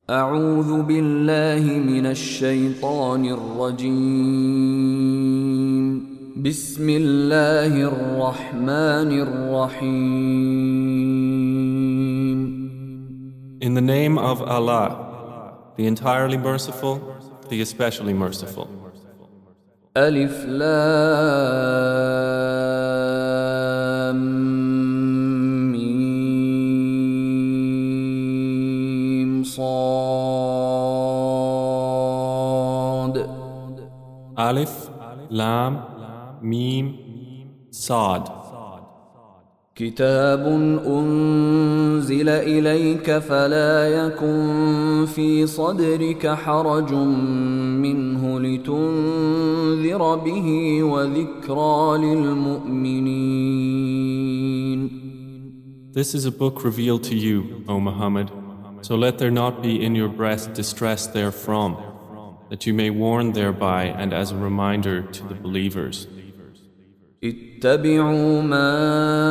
أعوذ بالله من الشيطان الرجيم. بسم الله الرحمن الرحيم. In the name of Allah, the entirely merciful, the especially merciful. ألف لام ميم صاد. Alif, Lam, Mim, Sad. كتاب أنزل إليك فلا يكن في صدرك حرج منه لتنذر به وذكرى للمؤمنين. This is a book revealed to you, O Muhammad, so let there not be in your breast distress therefrom, that you may warn thereby and as a reminder to the believers. اتبعوا ما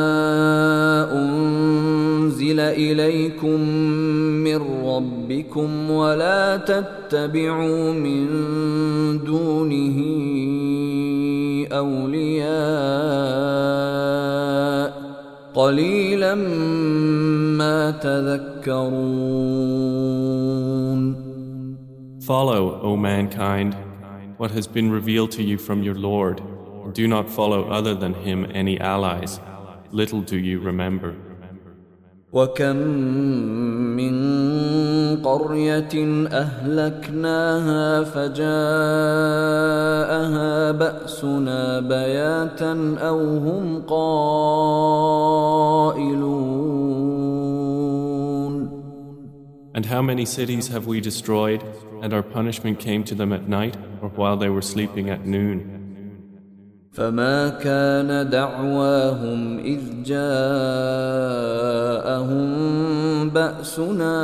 أنزل إليكم من ربكم ولا تتبعوا من دونه أولياء قليلا ما تذكرون. Follow, O mankind, what has been revealed to you from your Lord, and do not follow other than him any allies. Little do you remember. وكم من قرية أهلكناها فجاءها بأسنا بياتا أو هم قائلون. And how many cities have we destroyed, and our punishment came to them at night, or while they were sleeping at noon? فما كان دعواهم إذ جاءهم بأسنا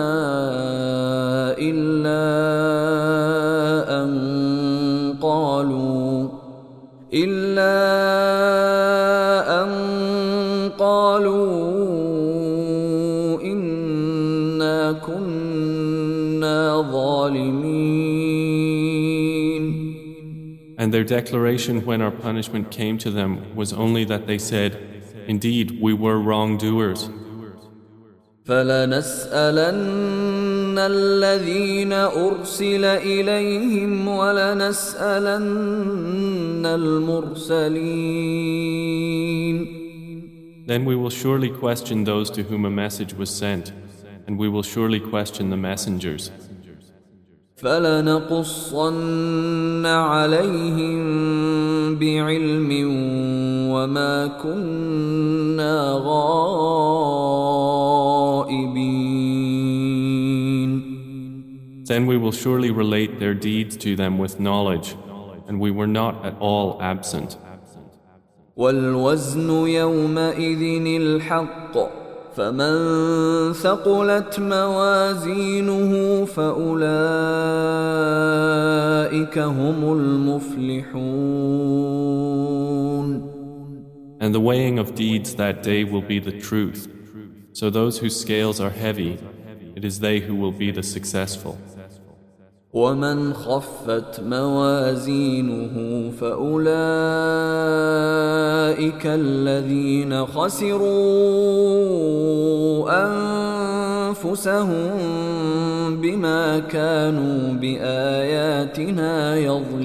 إلا أن قالوا إنا كنا ظالمين. And their declaration when our punishment came to them was only that they said, "Indeed, we were wrongdoers." فلنسألن الذين أرسل إليهم ولنسألن المرسلين. Then we will surely question those to whom a message was sent, and we will surely question the messengers. فلنقصن عليهم بعلم وما كنا غائبين. Then we will surely relate their deeds to them with knowledge, and we were not at all absent. والوزن يومئذ الحق فمن ثقلت موازينه فأولئك هم المفلحون. And the weighing of deeds that day will be the truth. So those whose scales are heavy, it is they who will be the successful. ومن خفت موازينه فأولئك الذين خسروا أنفسهم بما كانوا بآياتنا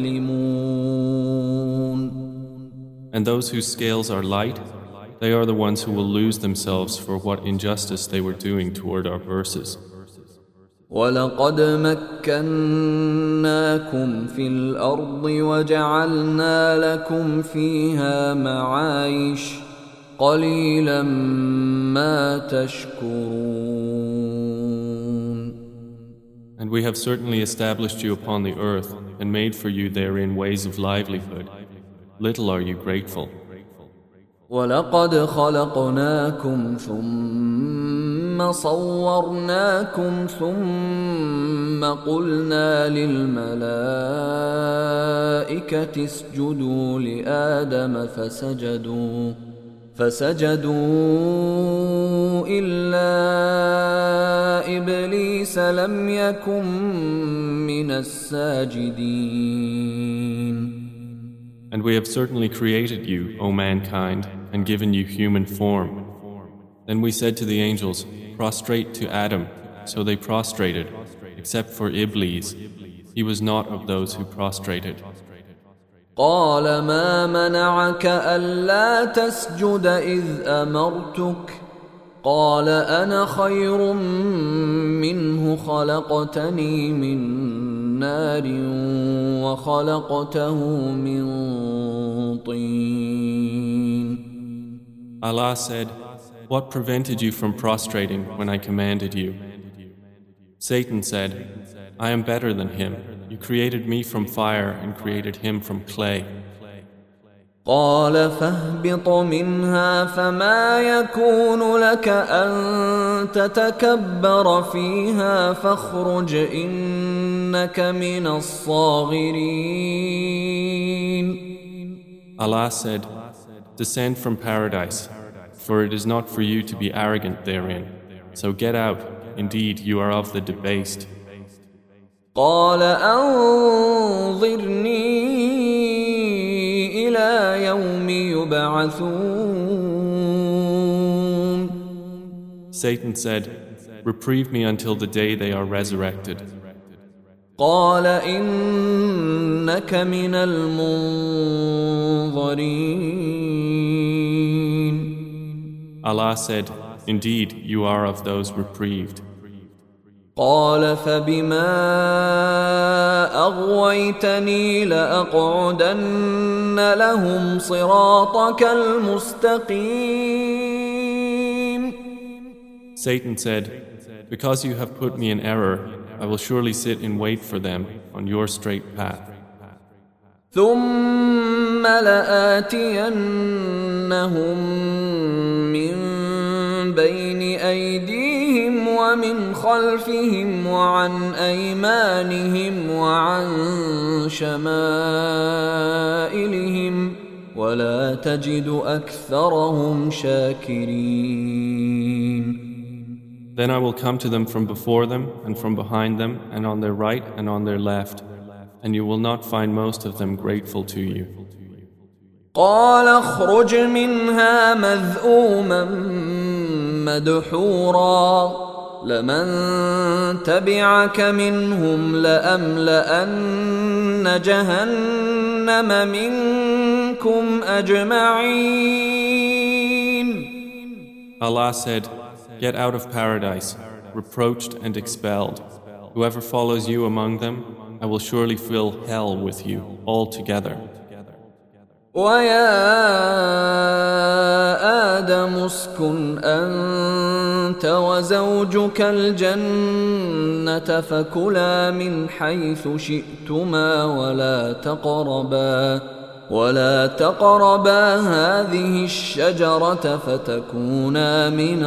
يظلمون. And those whose scales are light, they are the ones who will lose themselves for what injustice they were doing toward our verses. ولقد مكناكم في الأرض وجعلنا لكم فيها معايش قليلا ما تشكرون. And we have certainly established you upon the earth and made for you therein ways of livelihood. Little are you grateful. ولقد خلقناكم ثم صورناكم ثم قلنا للملائكة اسجدوا لآدم فسجدوا إلا إبليس لم يكن من الساجدين. And we have certainly created you, O mankind, and given you human form. Then we said to the angels, prostrate to Adam. So they prostrated, except for Iblis. He was not of those who prostrated. قال ما منعك ألا تسجد إذ أمرتك قال أنا خير منه خلقتني من نار وخلقته من طين. Allah said, what prevented you from prostrating when I commanded you? Satan said, I am better than him. You created me from fire and created him from clay. قال فاهبط منها فما يكون لك أن تتكبر فيها فاخرج إنك من الصاغرين. Allah said, descend from paradise, for it is not for you to be arrogant therein. So get out, indeed you are of the debased. قال أنظرني إلى يوم يبعثون. Satan said, reprieve me until the day they are resurrected. قال إنك من المنظرين. Allah said, indeed you are of those reprieved. قال فبما أغويتني لأقعدن لهم صراطك المستقيم. Satan said, because you have put me in error, I will surely sit in wait for them on your straight path. ثم لآتينهم من بين أيديهم ومن خلفهم وعن أيمانهم وعن شمائلهم ولا تجد أكثرهم شاكرين. Then I will come to them from before them and from behind them and on their right and on their left, and you will not find most of them grateful to you. قال اخرج منها مذءوما مدحورا لمن تبعك منهم لأملأن جهنم منكم أجمعين. Allah said, get out of paradise, reproached and expelled. Whoever follows you among them, I will surely fill hell with you altogether. ويا آدم اسكن أنت وزوجك الجنة فكلا من حيث شئتما ولا تقربا هذه الشجرة فتكونا من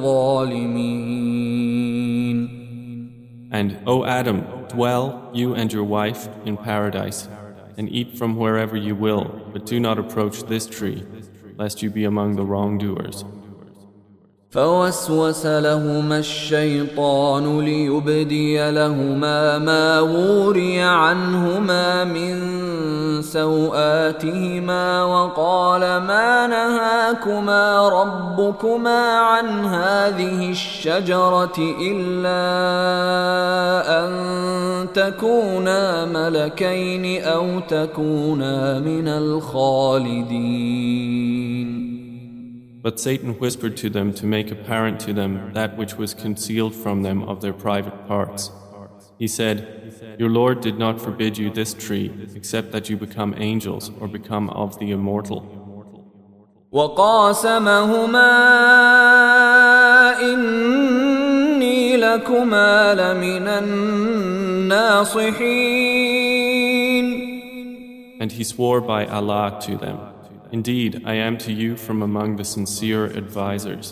الظالمين. And, O Adam, dwell, you and your wife, in paradise, and eat from wherever you will, but do not approach this tree, lest you be among the wrongdoers. فوسوس لهما الشيطان ليبدي لهما ما وري عنهما من سوآتهما وقال ما نهاكما ربكما عن هذه الشجرة إلا أن تكونا ملكين أو تكونا من الخالدين. But Satan whispered to them to make apparent to them that which was concealed from them of their private parts. He said, your Lord did not forbid you this tree except that you become angels or become of the immortal. وقاسمهما إني لكما لمن الناصحين. And he swore by Allah to them, indeed, I am to you from among the sincere advisors.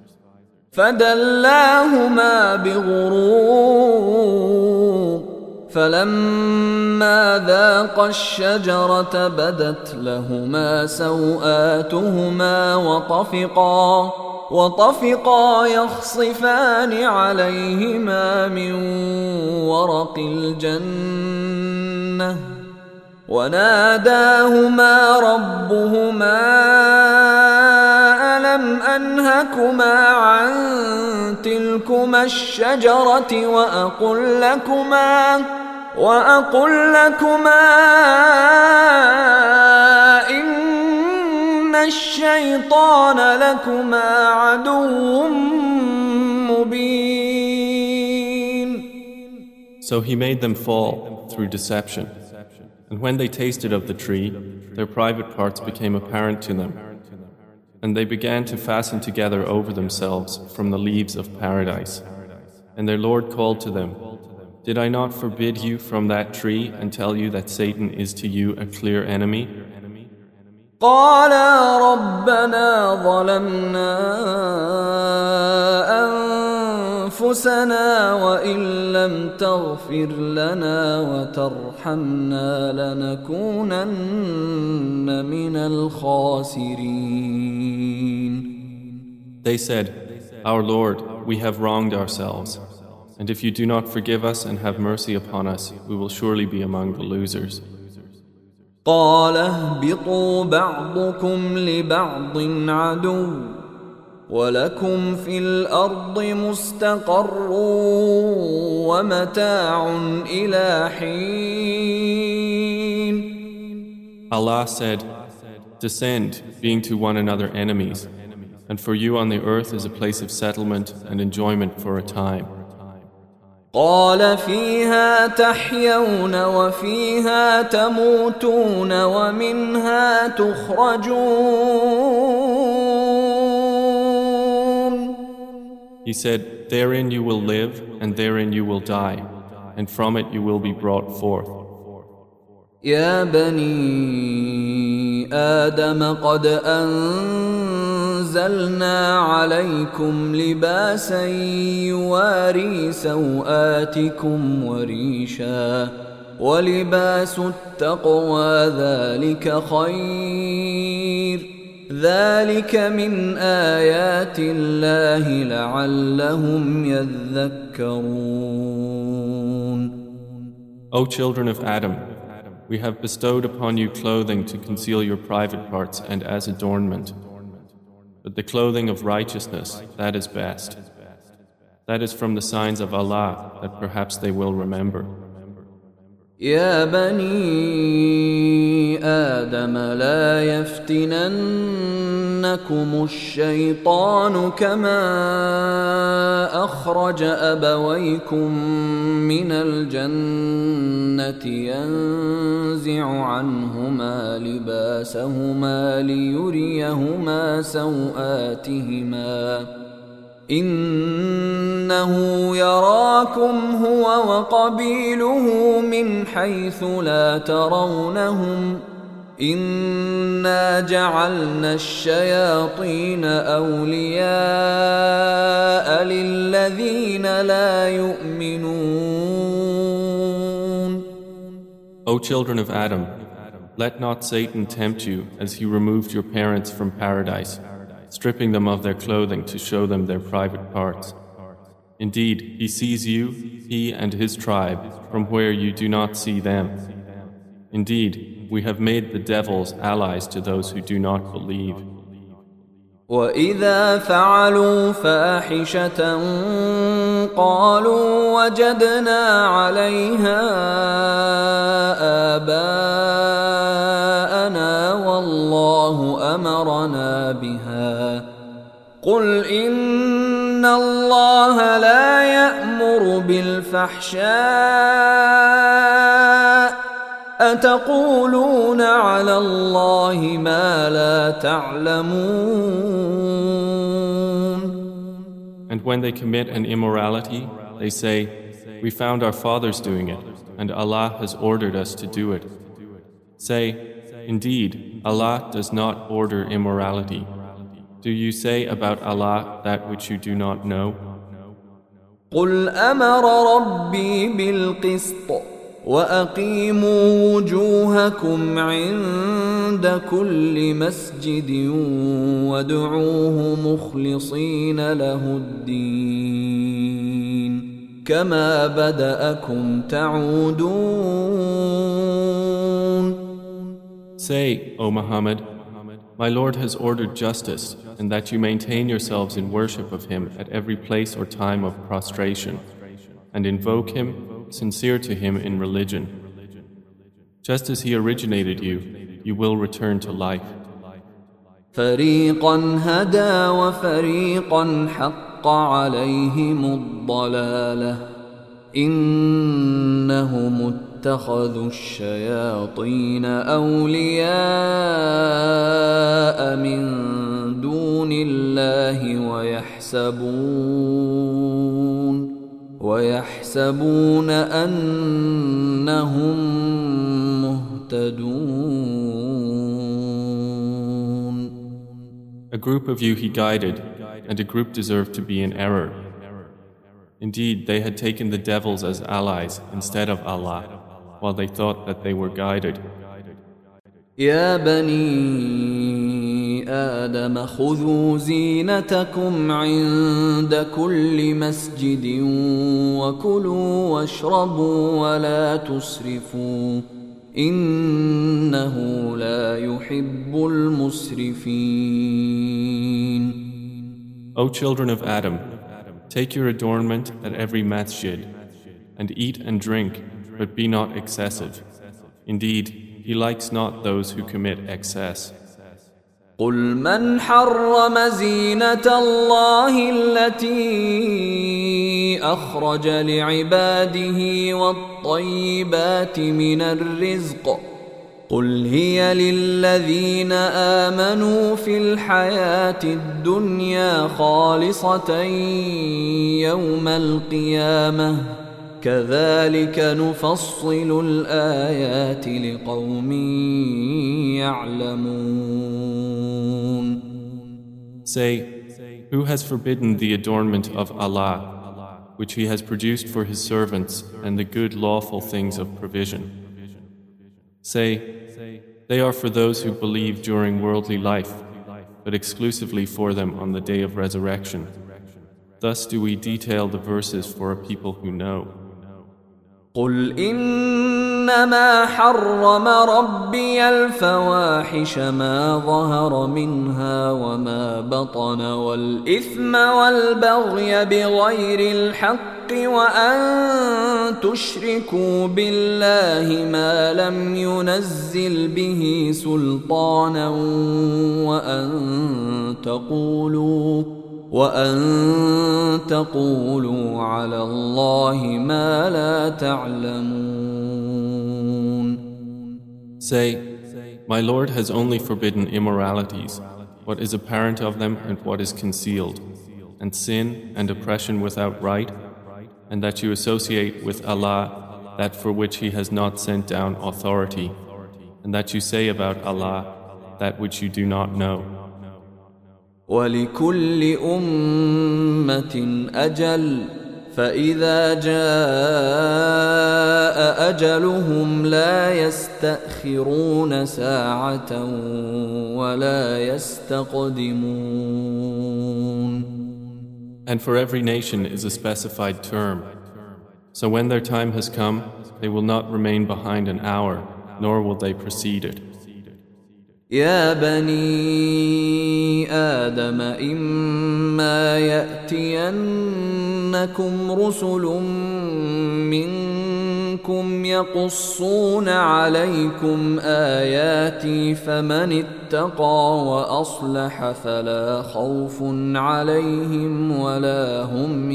فدلاهما بغرور فلما ذاقا الشجرة بدت لهما سوآتهما وطفقا يخصفان عليهما من ورق الجنة وناداهما ربهما ألم أنهكما عن تلكما الشجرة وأقل لكما إن الشيطان لكما عدو مبين. So he made them fall through deception. And when they tasted of the tree, their private parts became apparent to them. And they began to fasten together over themselves from the leaves of paradise. And their Lord called to them, "Did I not forbid you from that tree and tell you that Satan is to you a clear enemy?" قالا ربنا ظلمنا أنفسنا وإن لم تغفر لنا وترحمنا لنكونن من الخاسرين. They said, "Our Lord, we have wronged ourselves, and if you do not forgive us and have mercy upon us, we will surely be among the losers." قال اهبطوا بعضكم لبعض عدو ولكم في الأرض مستقر ومتاع إلى حين. Allah said, "Descend, being to one another enemies, and for you on the earth is a place of settlement and enjoyment for a time." قال فيها تحيون وفيها تموتون ومنها تخرجون. He said, "Therein you will live and therein you will die, and from it you will be brought forth." يا بني آدم قد أنزلنا عليكم لباسا يواري سوآتكم وريشا ولباس التقوى ذلك خير ذلك من آيات الله لعلهم يذكرون. O children of Adam, we have bestowed upon you clothing to conceal your private parts and as adornment. But the clothing of righteousness, that is best. That is from the signs of Allah that perhaps they will remember. يا بني آدم لا يفتننكم الشيطان كما أخرج أبويكم من الجنة ينزع عنهما لباسهما ليريهما سوآتهما إنه يراكم هو وقبيله من حيث لا ترونهم إنا جعلنا الشياطين أولياء للذين لا يؤمنون. O children of Adam, let not Satan tempt you as he removed your parents from paradise, stripping them of their clothing to show them their private parts. Indeed, he sees you, he and his tribe, from where you do not see them. Indeed, we have made the devils allies to those who do not believe. وَإِذَا فَعَلُوا فَاحِشَةً قَالُوا وَجَدْنَا عَلَيْهَا آبَاءَنَا وَاللَّهُ أَمَرَنَا بِهَا قُلْ إِنَّ اللَّهَ لَا يَأْمُرُ بِالْفَحْشَاءِ أَتَقُولُونَ عَلَى اللَّهِ مَا لَا تَعْلَمُونَ. And when they commit an immorality, they say, "We found our fathers doing it, and Allah has ordered us to do it." Say, "Indeed, Allah does not order immorality. Do you say about Allah that which you do not know?" قُلْ أَمَرَ رَبِّي بِالْقِسْطِ وأقيموا وجوهكم عند كل مسجد وادعوه مخلصين له الدين كما بدأكم تعودون. Say, O Muhammad, my Lord has ordered justice, and that you maintain yourselves in worship of Him at every place or time of prostration, and invoke Him, sincere to Him in religion. Just as He originated you, you will return to life. فريقا هدى وفريقا حق عليهم الضلالة إنهم اتخذوا الشياطين أولياء من دون الله ويحسبون أنهم مهتدون. A group of you He guided, and a group deserved to be in error. Indeed, they had taken the devils as allies instead of Allah, while they thought that they were guided. يا بني آدم خذوا زينتكم عند كل مسجد وكلوا واشربوا ولا تسرفوا إنه لا يحب المسرفين. O children of Adam, take your adornment at every masjid, and eat and drink, but be not excessive. Indeed, He likes not those who commit excess. قل من حرم زينة الله التي أخرج لعباده والطيبات من الرزق قل هي للذين آمنوا في الحياة الدنيا خالصة يوم القيامة كذلك نفصل الآيات لقوم يعلمون. Say, who has forbidden the adornment of Allah, which He has produced for His servants, and the good lawful things of provision? Say, they are for those who believe during worldly life, but exclusively for them on the day of resurrection. Thus do we detail the verses for a people who know. قل إنما حرم ربي الفواحش ما ظهر منها وما بطن والإثم والبغي بغير الحق وأن تشركوا بالله ما لم ينزل به سلطانا وأن تقولوا على الله ما لا تعلمون. Say, my Lord has only forbidden immoralities, what is apparent of them and what is concealed, and sin and oppression without right, and that you associate with Allah that for which He has not sent down authority, and that you say about Allah that which you do not know. ولكل أمة أجل فإذا جاء أجلهم لا يستأخرون ساعة ولا يستقدمون. And for every nation is a specified term. So when their time has come, they will not remain behind an hour, nor will they precede it. يا بني آدم إما يأتينكم رسل منكم يقصون عليكم آياتي فمن اتقى وأصلح فلا خوف عليهم ولا هم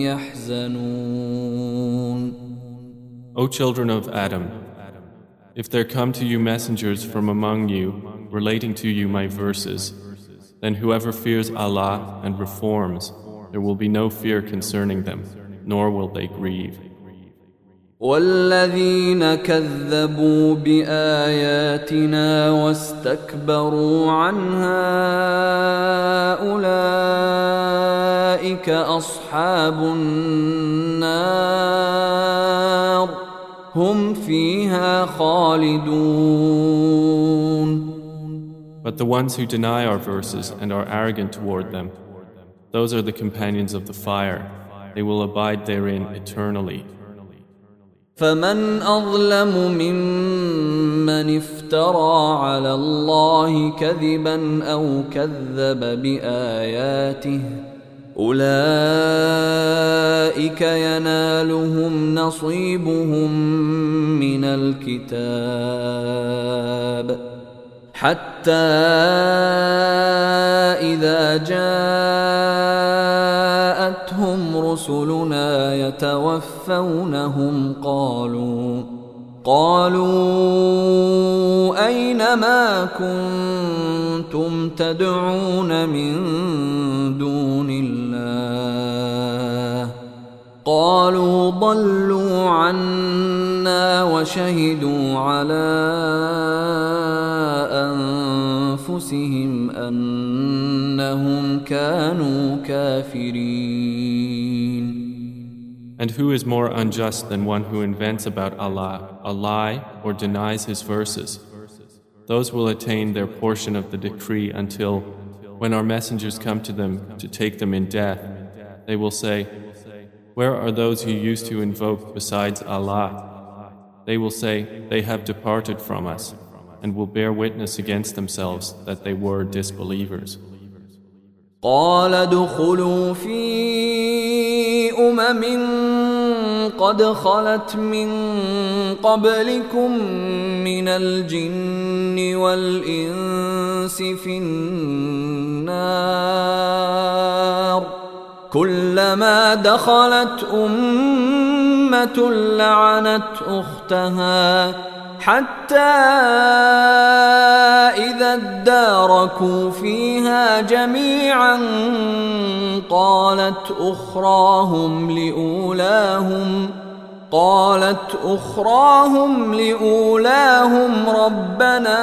يحزنون. O children of Adam, if there come to you messengers from among you relating to you my verses, then whoever fears Allah and reforms, there will be no fear concerning them, nor will they grieve. والذين كذبوا بآياتنا واستكبروا عنها أولئك أصحاب النار هم فيها خالدون. But the ones who deny our verses and are arrogant toward them, those are the companions of the fire. They will abide therein eternally. فمن أظلم ممن افترى على الله كذبا أو كذب بآياته أولئك ينالهم نصيبهم من الكتاب حتى إذا جاءتهم رسلنا يتوفونهم قالوا أين ما كنتم تدعون من دون الله قالوا ضلوا عنا وشهدوا على أنفسهم أنهم كانوا كافرين. And who is more unjust than one who invents about Allah a lie or denies His verses? Those will attain their portion of the decree until, when our messengers come to them to take them in death, they will say, "Where are those you used to invoke besides Allah?" They will say, "They have departed from us," and will bear witness against themselves that they were disbelievers. قال ادخلوا في قد خلت من قبلكم من الجن والإنس في النار كلما دخلت أمة لعنت أختها حتى إذا اداركوا فيها جميعا قالت أخراهم لأولاهم ربنا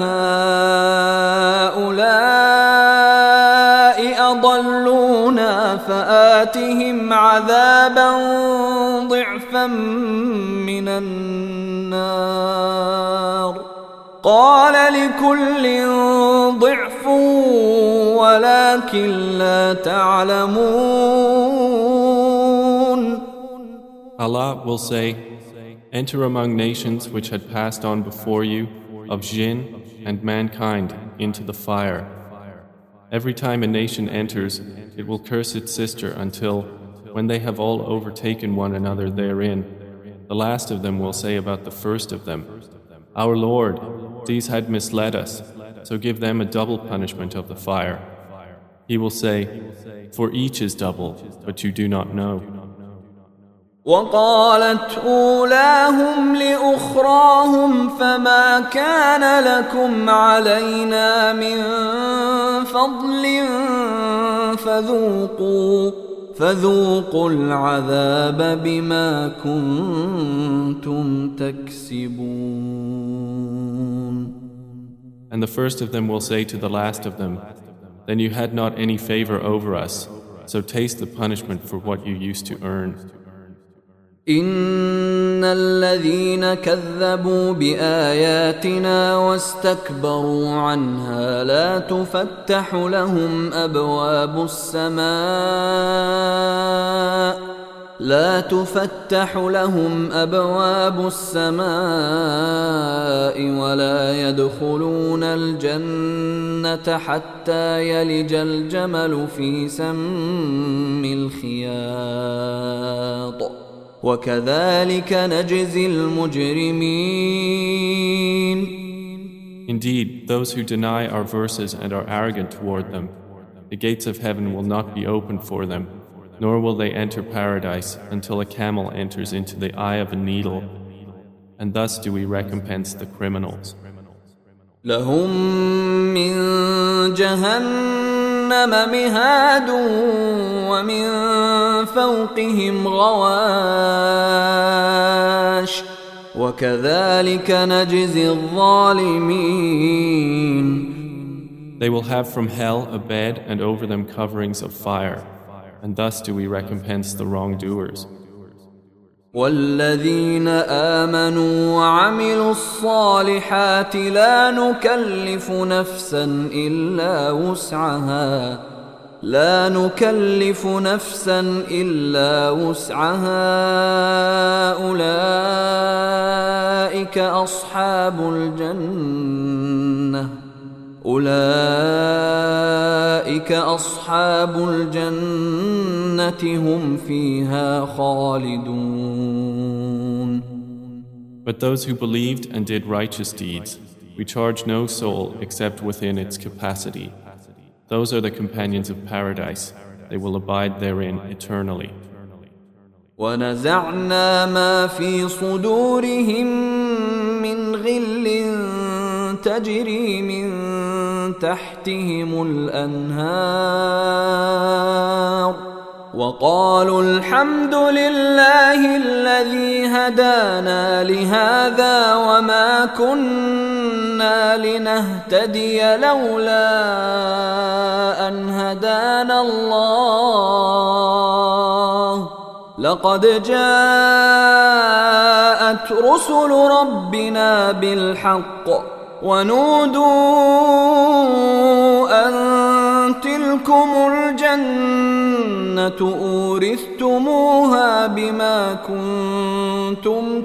هؤلاء أضلونا فآتهم عذابا ضعفا من النار قال لكل ضعف ولكن لا تعلمون. Allah will say, "Enter among nations which had passed on before you, of jinn and mankind, into the fire. Every time a nation enters, it will curse its sister until, when they have all overtaken one another therein, the last of them will say about the first of them, 'Our Lord, these had misled us, so give them a double punishment of the fire.' He will say, 'For each is double, but you do not know.'" وقالت أولاهم لأخراهم فما كان لكم علينا من فضل فذوقوا العذاب بما كنتم تكسبون. And the first of them will say to the last of them, "Then you had not any favor over us, so taste the punishment for what you used to earn." إن الذين كذبوا بآياتنا واستكبروا عنها لا تفتح لهم أبواب السماء ولا يدخلون الجنة حتى يلج الجمل في سم الخياط وكذلك نجزي المجرمين. Indeed, those who deny our verses and are arrogant toward them, the gates of heaven will not be opened for them, nor will they enter paradise until a camel enters into the eye of a needle, and thus do we recompense the criminals. لهم من جهنم مهاد ومن فوقهم غواش وكذلك نجزي الظالمين. They will have from hell a bed and over them coverings of fire, and thus do we recompense the wrongdoers. والذين آمنوا وعملوا الصالحات لا نكلف نفسا إلا وسعها أولئك أصحاب الجنة هم فيها خالدون. But those who believed and did righteous deeds, we charge no soul except within its capacity. Those are the companions of paradise. They will abide therein eternally. ونزعنا ما في صدورهم من غل تجري من تحتهم الأنهار وقالوا الحمد لله الذي هدانا لهذا وما كنا لنهتدي لولا أن هدانا الله لقد جاءت رسل ربنا بالحق ونودوا أن تلكم الجنة أورثتموها بما كنتم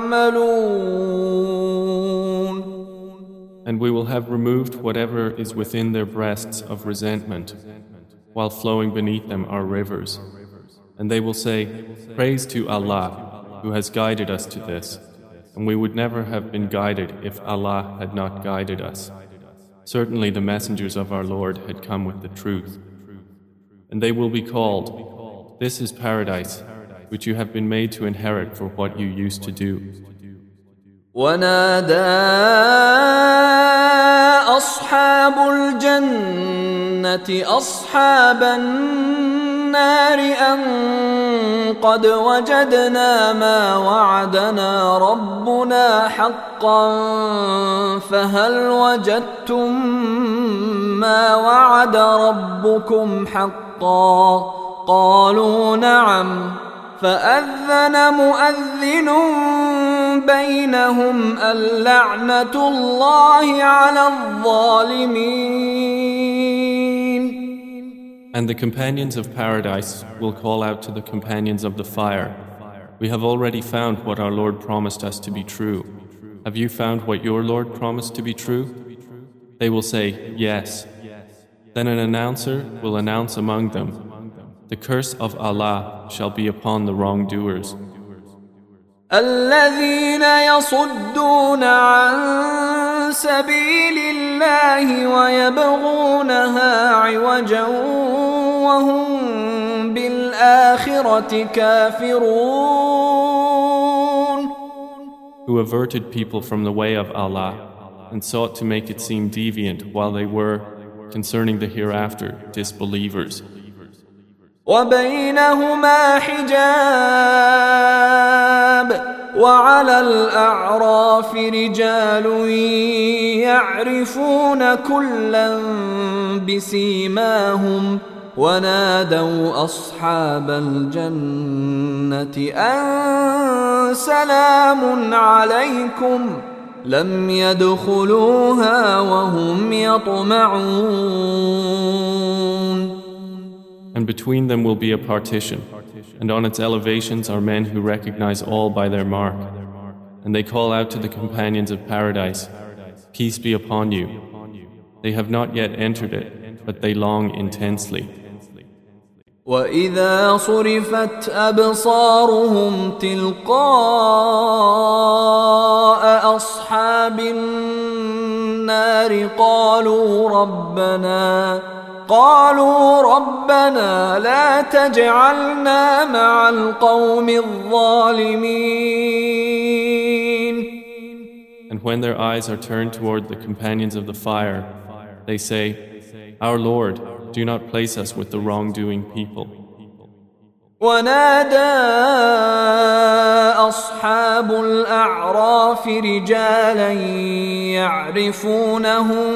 تعملون. And we will have removed whatever is within their breasts of resentment, while flowing beneath them are rivers. And they will say, praise to Allah, who has guided us to this. And we would never have been guided if Allah had not guided us. Certainly the messengers of our Lord had come with the truth. And they will be called, this is paradise, which you have been made to inherit for what you used to do. ونادى أصحاب الجنة أصحاب النار أن قد وجدنا ما وعدنا ربنا حقا فهل وجدتم ما وعد ربكم حقا قالوا نعم فأذن مؤذن بينهم اللعنة الله على الظالمين. And the companions of paradise will call out to the companions of the fire, we have already found what our Lord promised us to be true. Have you found what your Lord promised to be true? They will say, yes. Then an announcer will announce among them, the curse of Allah shall be upon the wrongdoers. الذين يصدون عن سبيل الله ويبغونها عوجا وهم بالآخرة كافرون. Who averted people from the way of Allah and sought to make it seem deviant while they were, concerning the hereafter, disbelievers. وبينهما حجاب وعلى الأعراف رجال يعرفون كلا بسيماهم ونادوا أصحاب الجنة أن سلام عليكم لم يدخلوها وهم يطمعون. And between them will be a partition, and on its elevations are men who recognize all by their mark. And they call out to the companions of paradise, peace be upon you. They have not yet entered it, but they long intensely. وَإِذَا صُرِفَتْ أَبْصَارُهُمْ تِلْقَاءَ أَصْحَابِ النَّارِ قالوا ربنا لا تجعلنا مع القوم الظالمين. And when their eyes are turned toward the companions of the fire, they say, Our Lord, do not place us with the wrongdoing people. ونادى أصحاب الأعراف رجالا يعرفونهم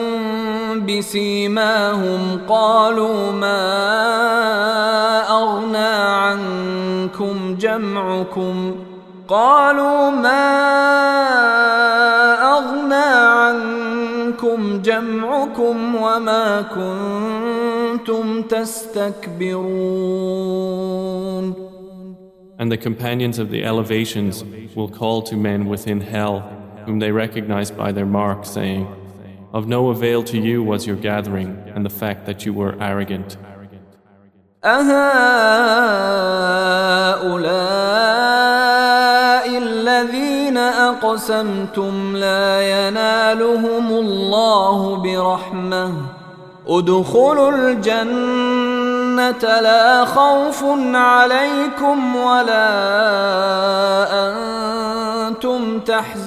بسيماهم قالوا ما أغنى عنكم جمعكم قالوا ما أغنى عنكم جمعكم وما كنتم تستكبرون. And the companions of the elevations will call to men within hell, whom they recognize by their mark, saying, "Of no avail to you was your gathering and the fact that you were arrogant." أهؤلاء الذين أقسمتم لا ينالهم الله برحمة ادخلوا الجنة لا خوف عليكم ولا أنتم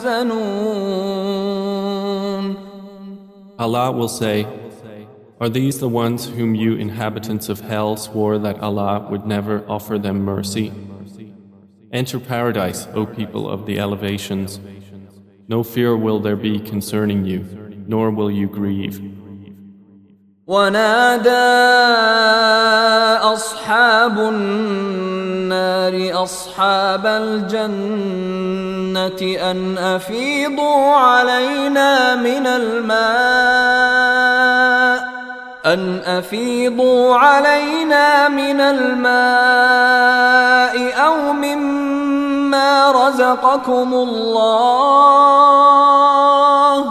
تحزنون. Allah will say, "Are these the ones whom you inhabitants of hell swore that Allah would never offer them mercy? Enter paradise, O people of the elevations. No fear will there be concerning you, nor will you grieve." ونادى أصحاب النار أصحاب الجنة أن أفيضوا علينا من الماء أو مما رزقكم الله.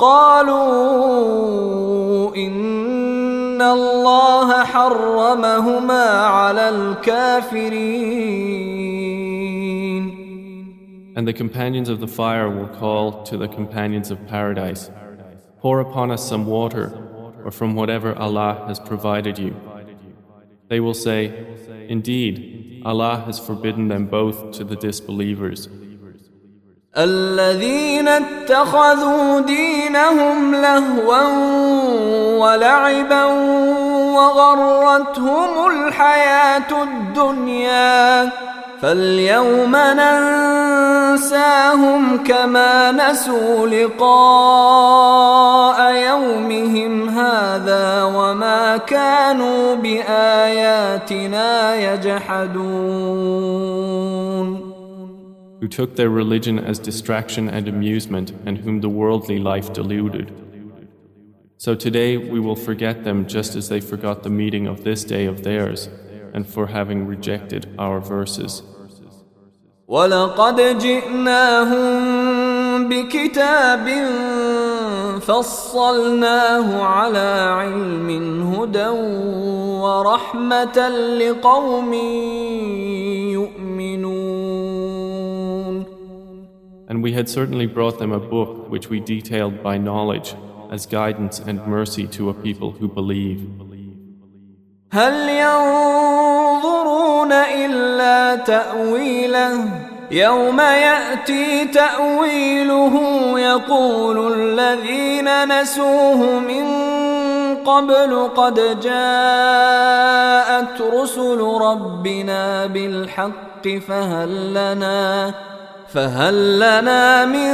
قالوا إن الله حرمهما على الكافرين. And the companions of the fire will call to the companions of paradise, "Pour upon us some water, or from whatever Allah has provided you." They will say, "Indeed, Allah has forbidden them both to the disbelievers." الذين اتخذوا دينهم لهوا ولعبا وغرتهم الحياة الدنيا فاليوم ننساهم كما نسوا لقاء يومهم هذا وما كانوا بآياتنا يجحدون. Who took their religion as distraction and amusement and whom the worldly life deluded. So today we will forget them just as they forgot the meeting of this day of theirs and for having rejected our verses. وَلَقَدْ جِئْنَاهُمْ بِكِتَابٍ فَصَّلْنَاهُ عَلَى عِلْمٍ هُدًى وَرَحْمَةً لِقَوْمٍ يُؤْمِنُونَ. And we had certainly brought them a book which we detailed by knowledge as guidance and mercy to a people who believe. هل ينظرون إلا تأويله يوم يأتي تأويله يقول الذين نسوه من قبل قد جاءت رسل ربنا بالحق فهل لنا من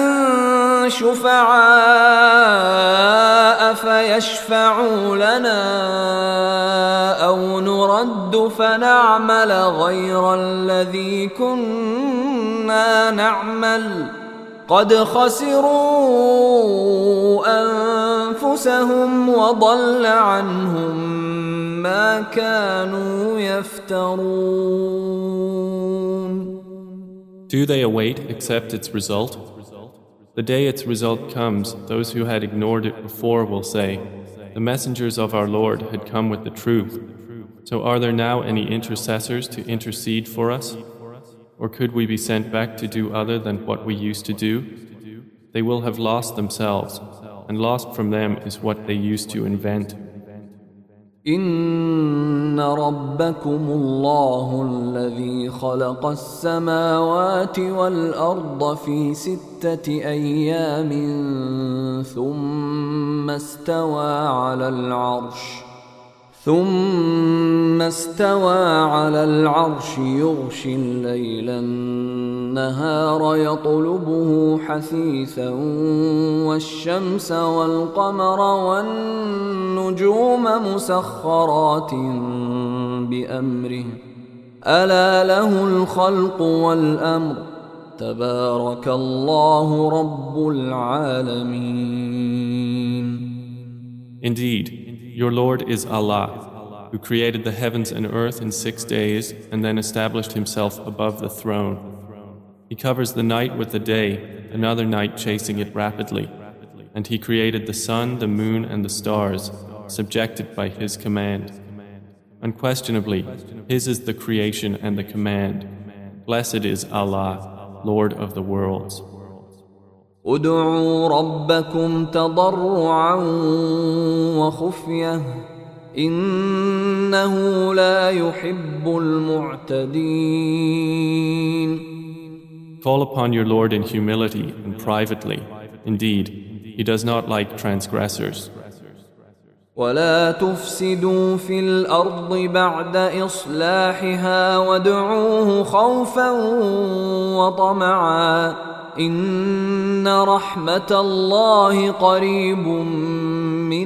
شفعاء فيشفعوا لنا أو نرد فنعمل غير الذي كنا نعمل قد خسروا أنفسهم وضل عنهم ما كانوا يفترون. Do they await except its result? The day its result comes, those who had ignored it before will say, "The messengers of our Lord had come with the truth. So are there now any intercessors to intercede for us? Or could we be sent back to do other than what we used to do?" They will have lost themselves, and lost from them is what they used to invent. إن ربكم الله الذي خلق السماوات والأرض في 6 أيام ثم استوى على العرش يغشي الليل النهار يطلبه حثيثا والشمس والقمر والنجوم مسخرات بأمره ألا له الخلق والأمر تبارك الله رب العالمين. Indeed, your Lord is Allah, who created the heavens and earth in 6 days and then established himself above the throne. He covers the night with the day, another night chasing it rapidly. And he created the sun, the moon, and the stars, subjected by his command. Unquestionably, his is the creation and the command. Blessed is Allah, Lord of the worlds. ادعوا ربكم تضرعا وخفية إنه لا يحب المعتدين. Call upon your Lord in humility and privately. Indeed, He does not like transgressors. ولا تفسدوا في الأرض بعد إصلاحها وادعوه خوفا وطمعا إن رحمة الله قريب من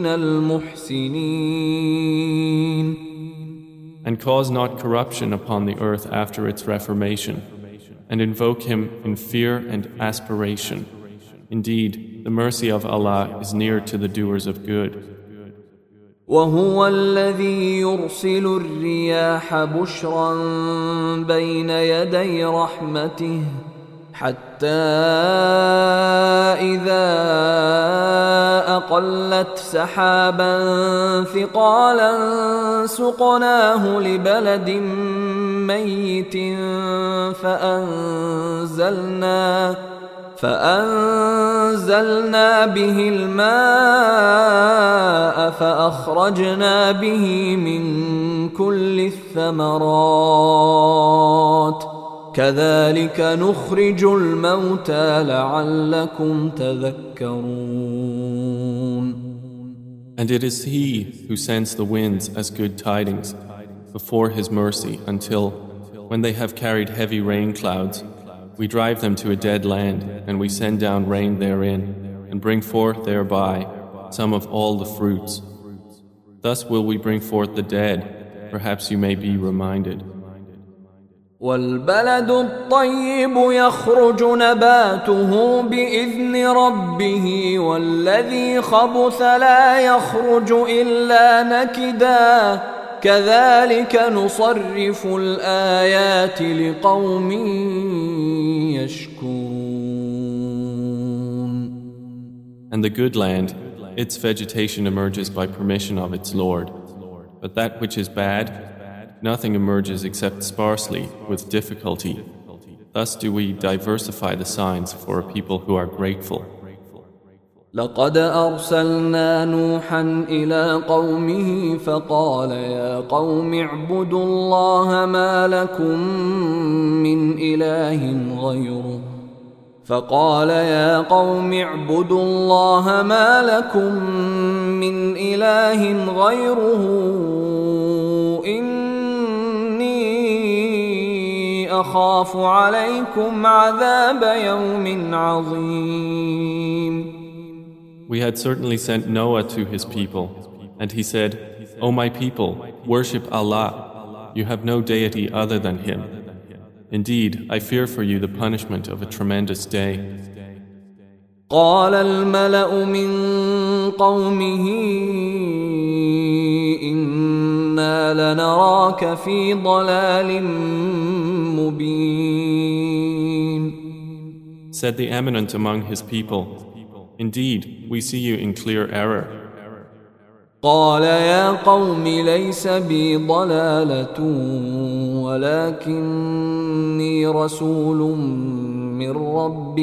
المحسنين. And cause not corruption upon the earth after its reformation, and invoke Him in fear and aspiration. Indeed, the mercy of Allah is near to the doers of good. وهو الذي يرسل الرياح بشرا بين يدي رحمته حتى إذا أقلت سحابا ثقالا سقناه لبلد ميت فأنزلنا به الماء فأخرجنا به من كل الثمرات كذلك نخرج الموتى لعلكم تذكرون. And it is He who sends the winds as good tidings before His mercy until, when they have carried heavy rain clouds, we drive them to a dead land, and we send down rain therein, and bring forth thereby some of all the fruits. Thus will we bring forth the dead, perhaps you may be reminded. والبلد الطيب يخرج نباته بإذن ربه والذي خبث لا يخرج إلا نكدا كذلك نصرف الآيات لقوم يشكرون. And the good land, its vegetation emerges by permission of its Lord. But that which is bad, nothing emerges except sparsely, with difficulty. Thus do we diversify the signs for a people who are grateful. لقد أرسلنا نوحا إلى قومه فقال يا قوم اعبدوا الله ما لكم من إله غيره إني أخاف عليكم عذاب يوم عظيم. We had certainly sent Noah to his people, and he said, O my people, worship Allah. You have no deity other than Him. Indeed, I fear for you the punishment of a tremendous day. قال الملأ من قومه إنا لنراك في ضلال مبين. Said the eminent among his people, Indeed, we see you in clear error. قال يا قوم ليس بي ضلالة ولكني رسول من رب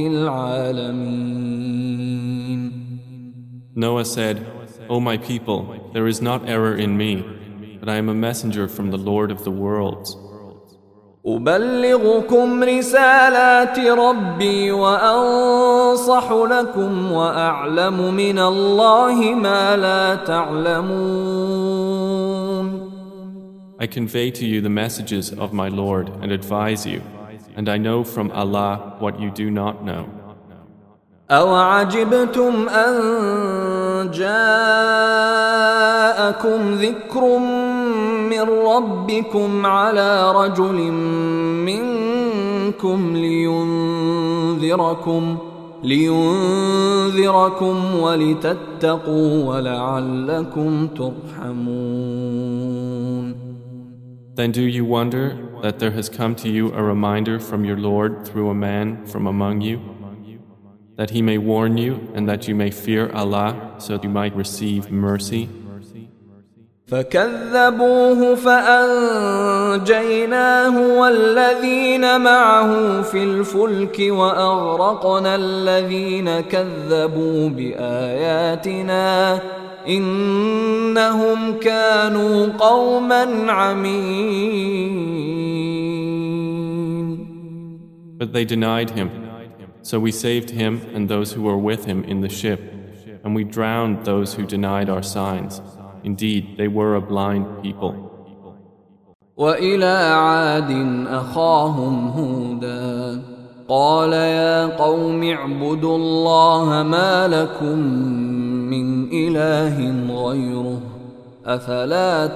العالمين. Noah said, O my people, there is not error in me, but I am a messenger from the Lord of the worlds. أبلغكم رسالات ربي وأنصح لكم وأعلم من الله ما لا تعلمون. I convey to you the messages of my Lord and advise you, and I know from Allah what you do not know. أَوَعَجِبْتُمْ أَنْ جَاءَكُمْ ذِكْرٌ من ربكم على رجل منكم لينذركم ولتتقوا ولعلكم ترحمون. Then do you wonder that there has come to you a reminder from your Lord through a man from among you, that he may warn you and that you may fear Allah so you might receive mercy? فكذبوه فأنجيناه والذين معه في الفلك وأغرقنا الذين كذبوا بآياتنا إنهم كانوا قوما عمين. But they denied him, so we saved him and those who were with him in the ship, and we drowned those who denied our signs. Indeed, they were a blind people. وإلى عاد أخاهم هودا قال يا قوم اعبدوا الله ما لكم من إله غيره أفلا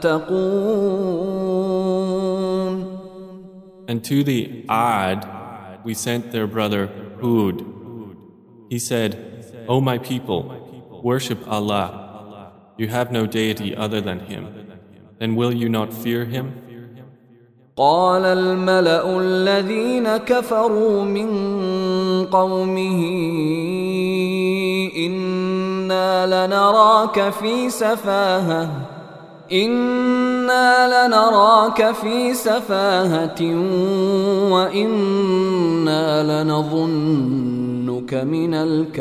تتقون. And to the Ad we sent their brother Hud. He said, O my people, worship Allah. You have no deity other than Him. Then will you not fear Him? قال الملأ الذين كفروا من قومه إنا لنراك في سفاهة وإنا لنظنك من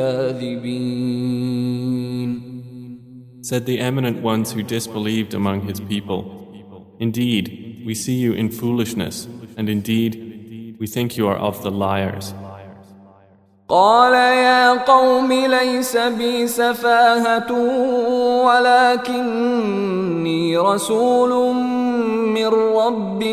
الكاذبين. Said the eminent ones who disbelieved among his people, indeed, we see you in foolishness, and indeed, we think you are of the liars. قال يا قوم ليس بي سفاهة ولكني رسول من رب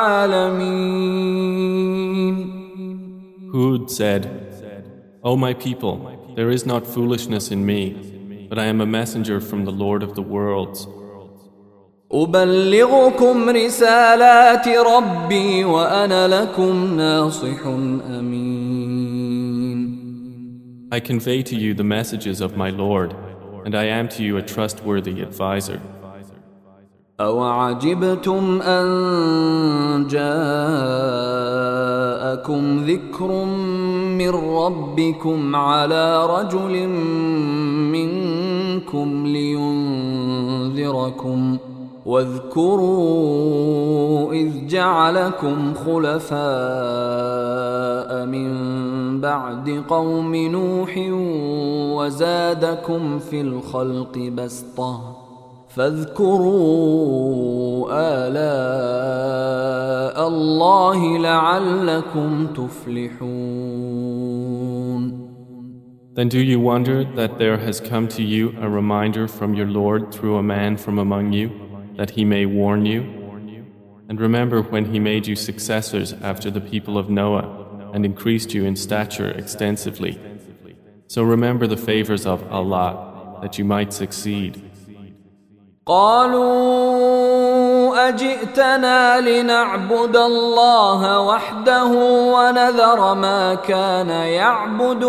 العالمين. Hud said, O my people, there is not foolishness in me, but I am a messenger from the Lord of the worlds. أبلغكم رسالات ربي وأنا لكم ناصح أمين. I convey to you the messages of my Lord, and I am to you a trustworthy advisor. أوعجبتم أن جاءكم ذكر من ربكم على رجل منكم لينذركم واذكروا إذ جعلكم خلفاء من بعد قوم نوح وزادكم في الخلق بسطة فاذكروا آلاء الله لعلكم تفلحون. Then do you wonder that there has come to you a reminder from your Lord through a man from among you, that he may warn you? And remember when he made you successors after the people of Noah and increased you in stature extensively. So remember the favors of Allah, that you might succeed. قالوا أجئتنا لنعبد الله وحده ونذر ما كان يعبد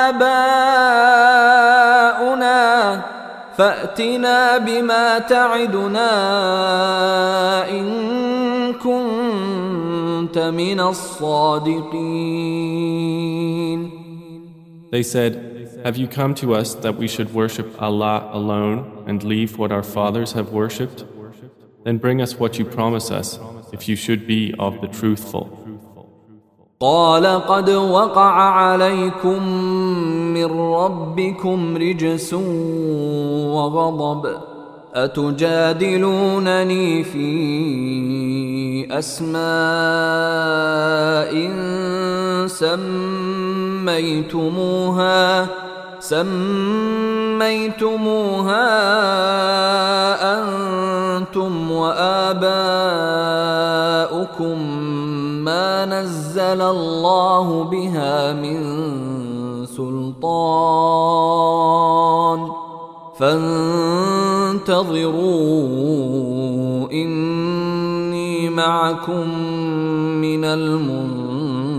آباؤنا فأتنا بما تعدنا إن كنت من الصادقين. They said, have you come to us that we should worship Allah alone and leave what our fathers have worshipped? Then bring us what you promise us, if you should be of the truthful. قال قد وقع عليكم من ربكم رجس وغضب أتجادلونني في أسماء سميتموها أنتم وآباؤكم ما نزل الله بها من سلطان فانتظروا إني معكم من المنتظرين.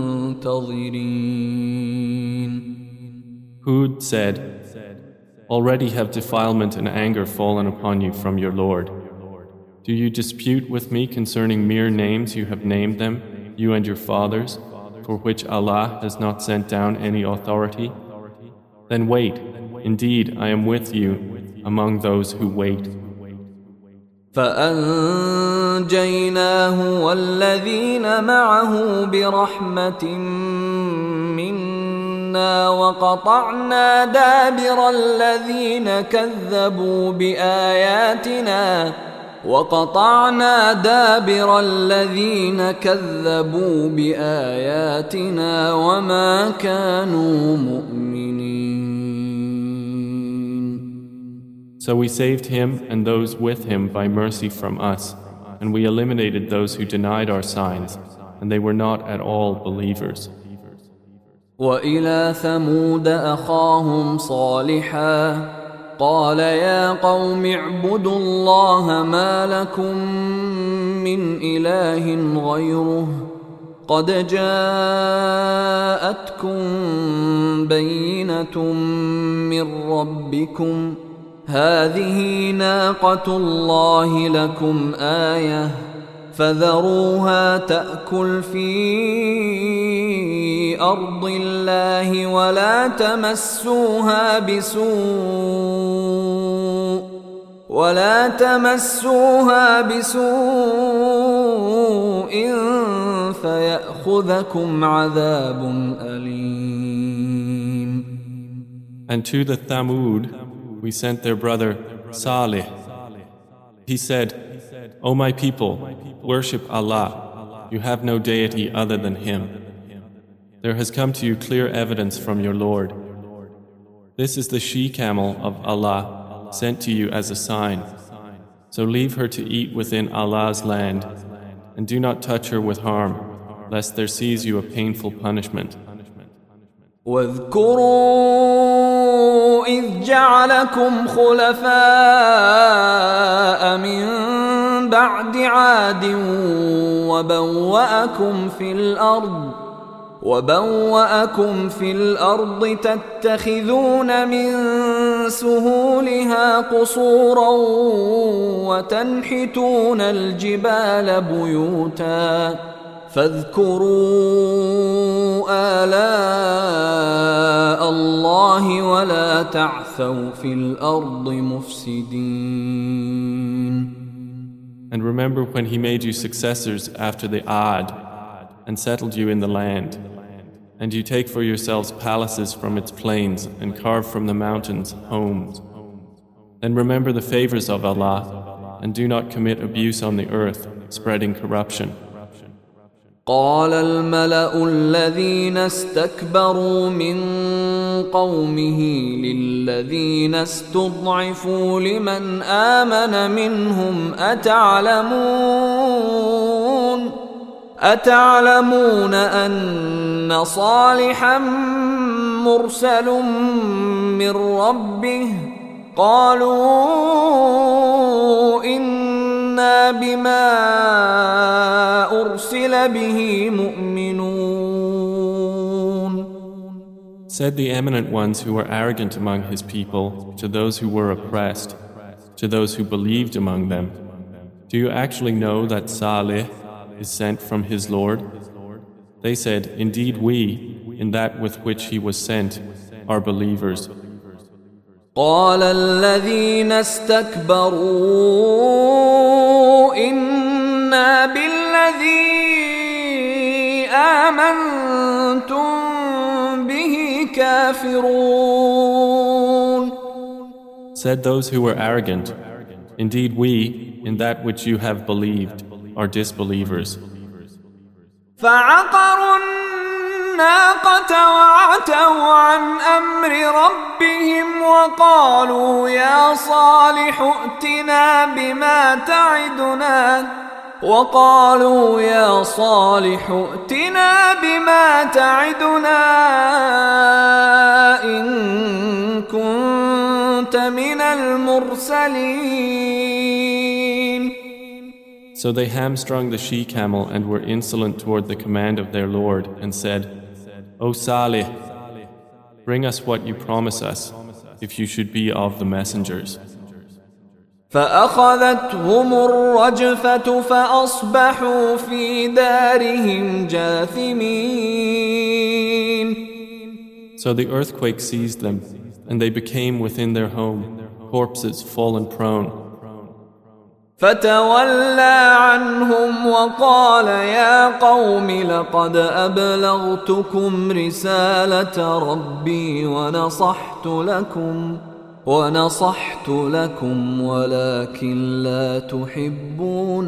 Hud said, "Already have defilement and anger fallen upon you from your Lord. Do you dispute with me concerning mere names you have named them, you and your fathers, for which Allah has not sent down any authority? Then wait, indeed I am with you among those who wait." فأنجيناه والذين معه برحمة منا وقطعنا دابر الذين كذبوا بآياتنا وما كانوا مؤمنين. So we saved him and those with him by mercy from us, and we eliminated those who denied our signs, and they were not at all believers. وإلى ثمود أخاهم صالحا قال يا قوم اعبدوا الله ما لكم من إله غيره قد جاءتكم بينة من ربكم هذه ناقة الله لكم آية فذروها تأكل في أرض الله ولا تمسوها بسوء فيأخذكم عذاب أليم. And to the Thamud we sent their brother Salih. He said, "O my people, worship Allah. You have no deity other than Him. There has come to you clear evidence from your Lord. This is the she-camel of Allah sent to you as a sign. So leave her to eat within Allah's land, and do not touch her with harm, lest there seize you a painful punishment." واذكروا إذ جعلكم خلفاء من بعد عاد وبوأكم في الأرض تتخذون من سهولها قصورا وتنحتون الجبال بيوتا فاذكروا آلاء الله ولا تعثوا في الأرض مفسدين. And remember when He made you successors after the Ad and settled you in the land, and you take for yourselves palaces from its plains and carve from the mountains homes. Then remember the favors of Allah and do not commit abuse on the earth, spreading corruption. قال الملأ الذين استكبروا من قومه للذين استضعفوا لمن آمن منهم أتعلمون أن صالحا مرسل من ربه قالوا إنا بما أرسل به مؤمنون. Said the eminent ones who were arrogant among his people to those who were oppressed, to those who believed among them, do you actually know that Salih is sent from his Lord? They said, indeed we, in that with which he was sent, are believers. قال الذين استكبروا إنا بالذي آمنتم به كافرون. Said those who were arrogant, indeed we, in that which you have believed, are disbelievers. فعقروا الناقة وعتوا عن أمر ربهم وقالوا يا صالح ائتنا بما تعدنا إن كنت من المرسلين. So they hamstrung the she-camel and were insolent toward the command of their Lord and said, O Salih, Bring us what you promise us, if you should be of the messengers. فأخذتهم الرجفة فأصبحوا في دارهم جاثمين. So the earthquake seized them, and they became within their home, corpses fallen prone. فتولى عنهم وقال يا قوم لقد أبلغتكم رسالة ربي ونصحت لكم ولكن لا تحبون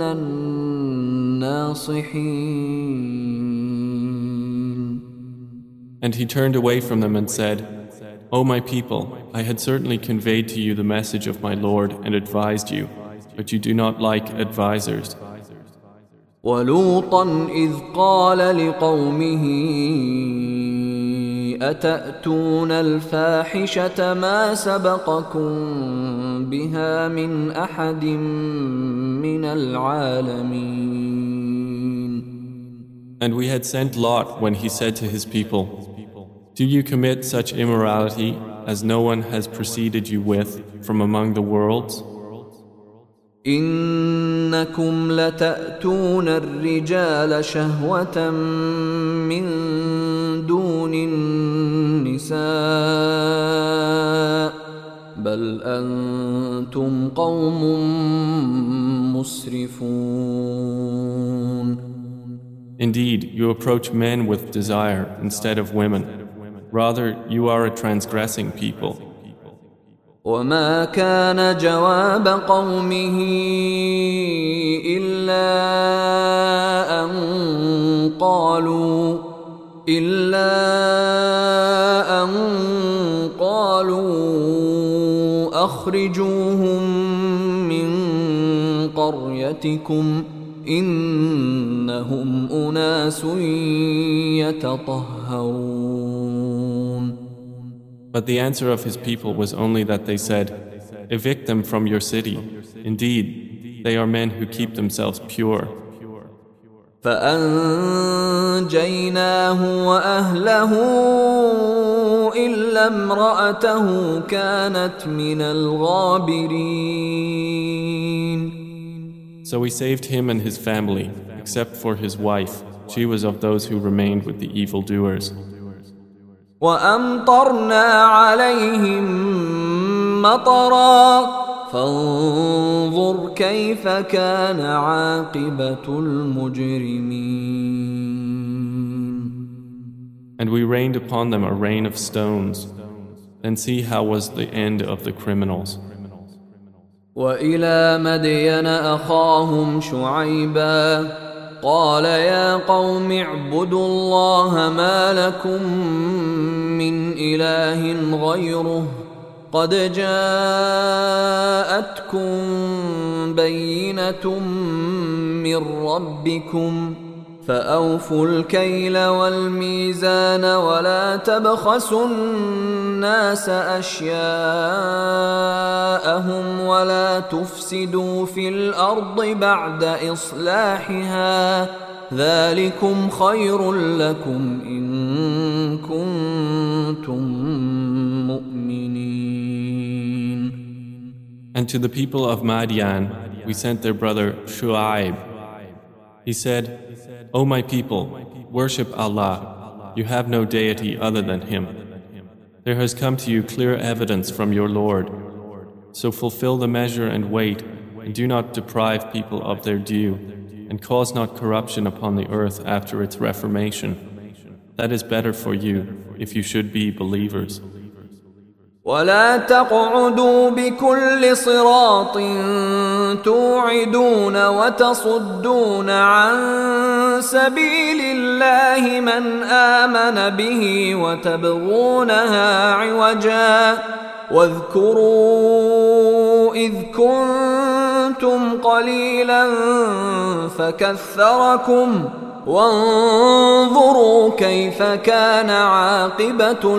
الناصحين. And he turned away from them and said, O my people, I had certainly conveyed to you the message of my Lord and advised you, but you do not like advisors. ولوطا إذ قال لقومه أتأتون الفاحشة ما سبقكم بها من أحد من العالمين. And we had sent Lot when he said to his people, Do you commit such immorality as no one has preceded you with from among the worlds? إنكم لتأتون الرجال شهوة من دون النساء بل أنتم قوم مسرفون. Indeed, you approach men with desire instead of women. Rather, you are a transgressing people. وما كان جواب قومه إلا أن قالوا أخرجوهم من قريتكم إنهم أناس يتطهرون. But the answer of his people was only that they said, Evict them from your city. Indeed, they are men who keep themselves pure. فأنجيناه وأهله إلا امرأته كانت من الغابرين. So we saved him and his family, except for his wife. She was of those who remained with the evildoers. وأمطرنا عليهم مطرا فانظر كيف كان عاقبة المجرمين. And we rained upon them a rain of stones. Then see how was the end of the criminals. وإلى مدين أخاهم شعيبا قال يا قوم اعبدوا الله ما لكم من إله غيره قد جاءتكم بينة من ربكم فأوفوا الكيل والميزان ولا تبخسوا الناس أشياءهم ولا تفسدوا في الأرض بعد إصلاحها ذلكم خير لكم إن كنتم مؤمنين. And to the people of Madian we sent their brother Shu'aib. He said, O my people, worship Allah. You have no deity other than Him. There has come to you clear evidence from your Lord. So fulfill the measure and weight, and do not deprive people of their due, and cause not corruption upon the earth after its reformation. That is better for you, if you should be believers. ولا تقعدوا بكل صراط توعدون وتصدون عن سبيل الله من آمن به وتبغونها عوجا واذكروا إذ كنتم قليلا فكثركم وانظروا كيف كان عاقبة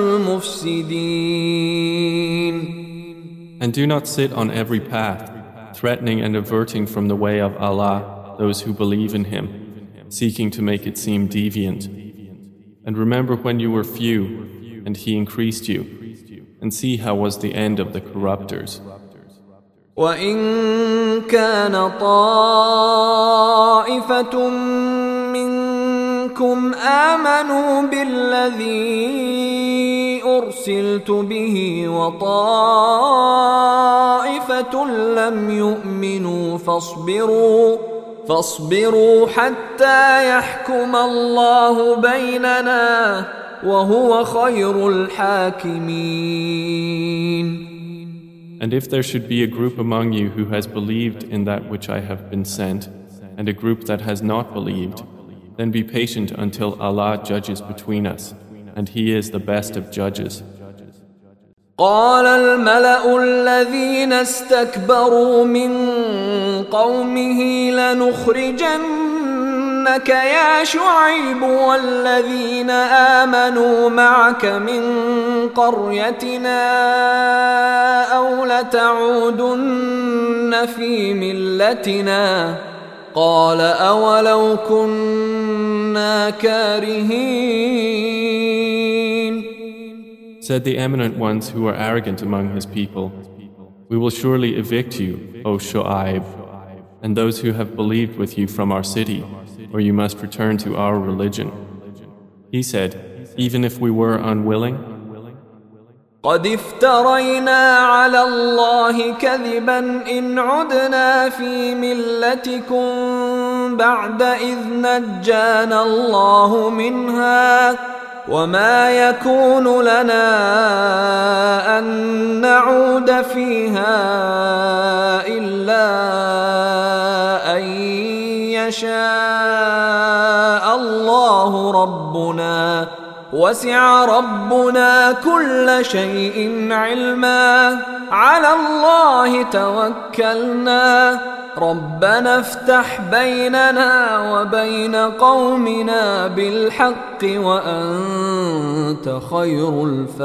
المفسدين. And do not sit on every path, threatening and averting from the way of Allah those who believe in Him, seeking to make it seem deviant. And remember when you were few, and He increased you. And see how was the end of the corruptors. وَإِن كَانَ طَائِفَةٌ مِّنكُمْ آمَنُوا بِالَّذِي أُرْسِلْتُ بِهِ وَطَائِفَةٌ لَّمْ يُؤْمِنُوا فاصبروا حتى يحكم الله بيننا وهو خير الحاكمين. And if there should be a group among you who has believed in that which I have been sent, and a group that has not believed, then be patient until Allah judges between us, and He is the best of judges. قال الملأ الذين استكبروا من قومه لنخرجنك يا شعيب والذين آمنوا معك من قريتنا أو لتعودن في ملتنا قال أولو كنا كارهين. Said the eminent ones who are arrogant among his people, we will surely evict you, O Shu'aib, and those who have believed with you from our city, or you must return to our religion. He said, even if we were unwilling, قد افترينا على الله كذبا إن عدنا في ملتكم بعد إذ نجانا الله منها وما يكون لنا أن نعود فيها إلا أن يشاء الله ربنا وسع ربنا كل شيء علما على الله توكلنا ربنا افتح بيننا وبين قومنا بالحق وأنت خير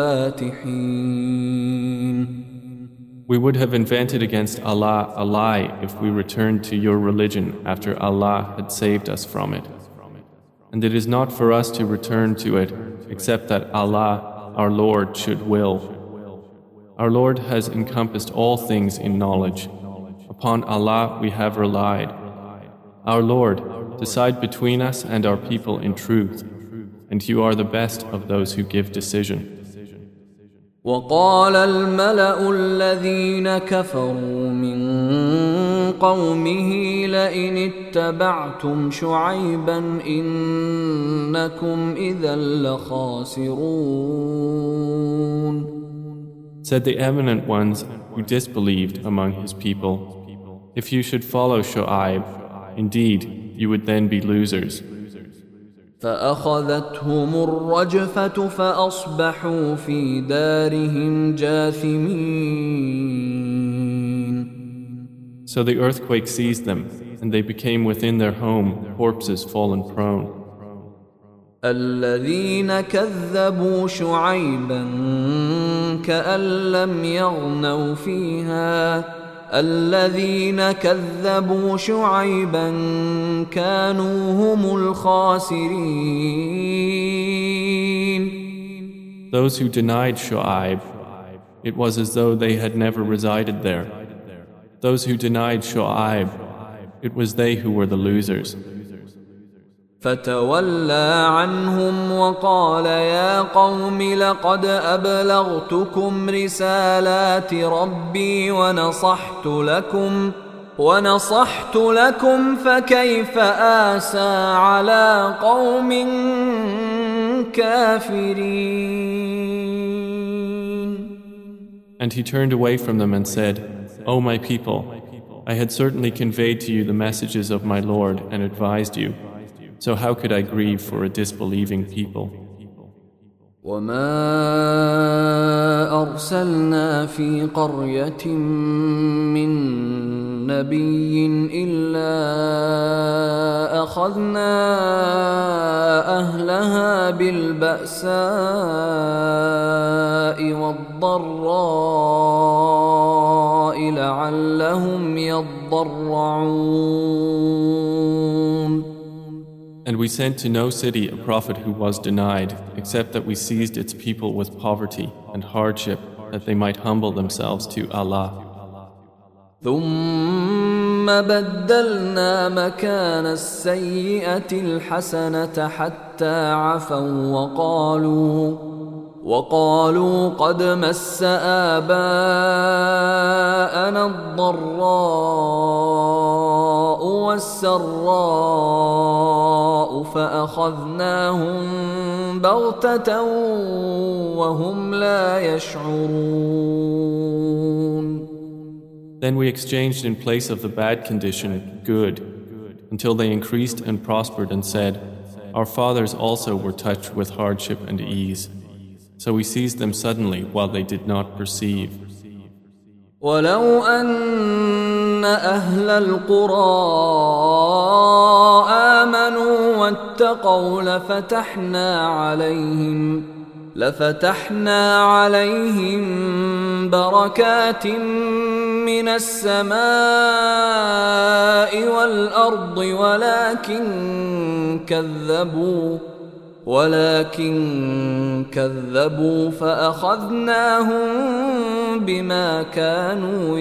الفاتحين. We would have invented against Allah a lie if we returned to your religion after Allah had saved us from it. And it is not for us to return to it except that Allah, our Lord, should will. Our Lord has encompassed all things in knowledge. Upon Allah we have relied. Our Lord, decide between us and our people in truth, and you are the best of those who give decision. وقال الملأ الذين كفروا من قومه لئن اتبعتم شعيبا إنكم إذا لخاسرون. Said the eminent ones who disbelieved among his people, if you should follow Shu'aib, indeed you would then be losers. فأخذتهم الرجفة فأصبحوا في دارهم جاثمين. So the earthquake seized them, and they became within their home corpses fallen prone. الذين كذبوا شعيبا كأن لم يغنوا فيها الذين كذبوا شعيبا كانوا هم الخاسرين. Those who denied Shu'aib, it was as though they had never resided there. Those who denied Shu'aib, it was they who were the losers. فتولى عنهم وقال يا قوم لقد أبلغتكم رسالات ربي ونصحت لكم فكيف آسى على قوم كافرين. And he turned away from them and said, O my people, I had certainly conveyed to you the messages of my Lord and advised you. So how could I grieve for a disbelieving people? وما أرسلنا في قرية من نبي إلا أخذنا أهلها بالبأساء والضراء لعلهم يضرعون. And we sent to no city a prophet who was denied, except that we seized its people with poverty and hardship, that they might humble themselves to Allah. ثم بدلنا مكان السيئة الحسنة حتى عفوا وقالوا قد مس آباءنا الضراء والسراء فأخذناهم بغتة وهم لا يشعرون. Then we exchanged in place of the bad condition good, until they increased and prospered and said, our fathers also were touched with hardship and ease. So we seized them suddenly while they did not perceive. ولو أن أهل القرى آمنوا واتقوا لفتحنا عليهم بركات من السماء والأرض ولكن كذبوا فأخذناهم بما كانوا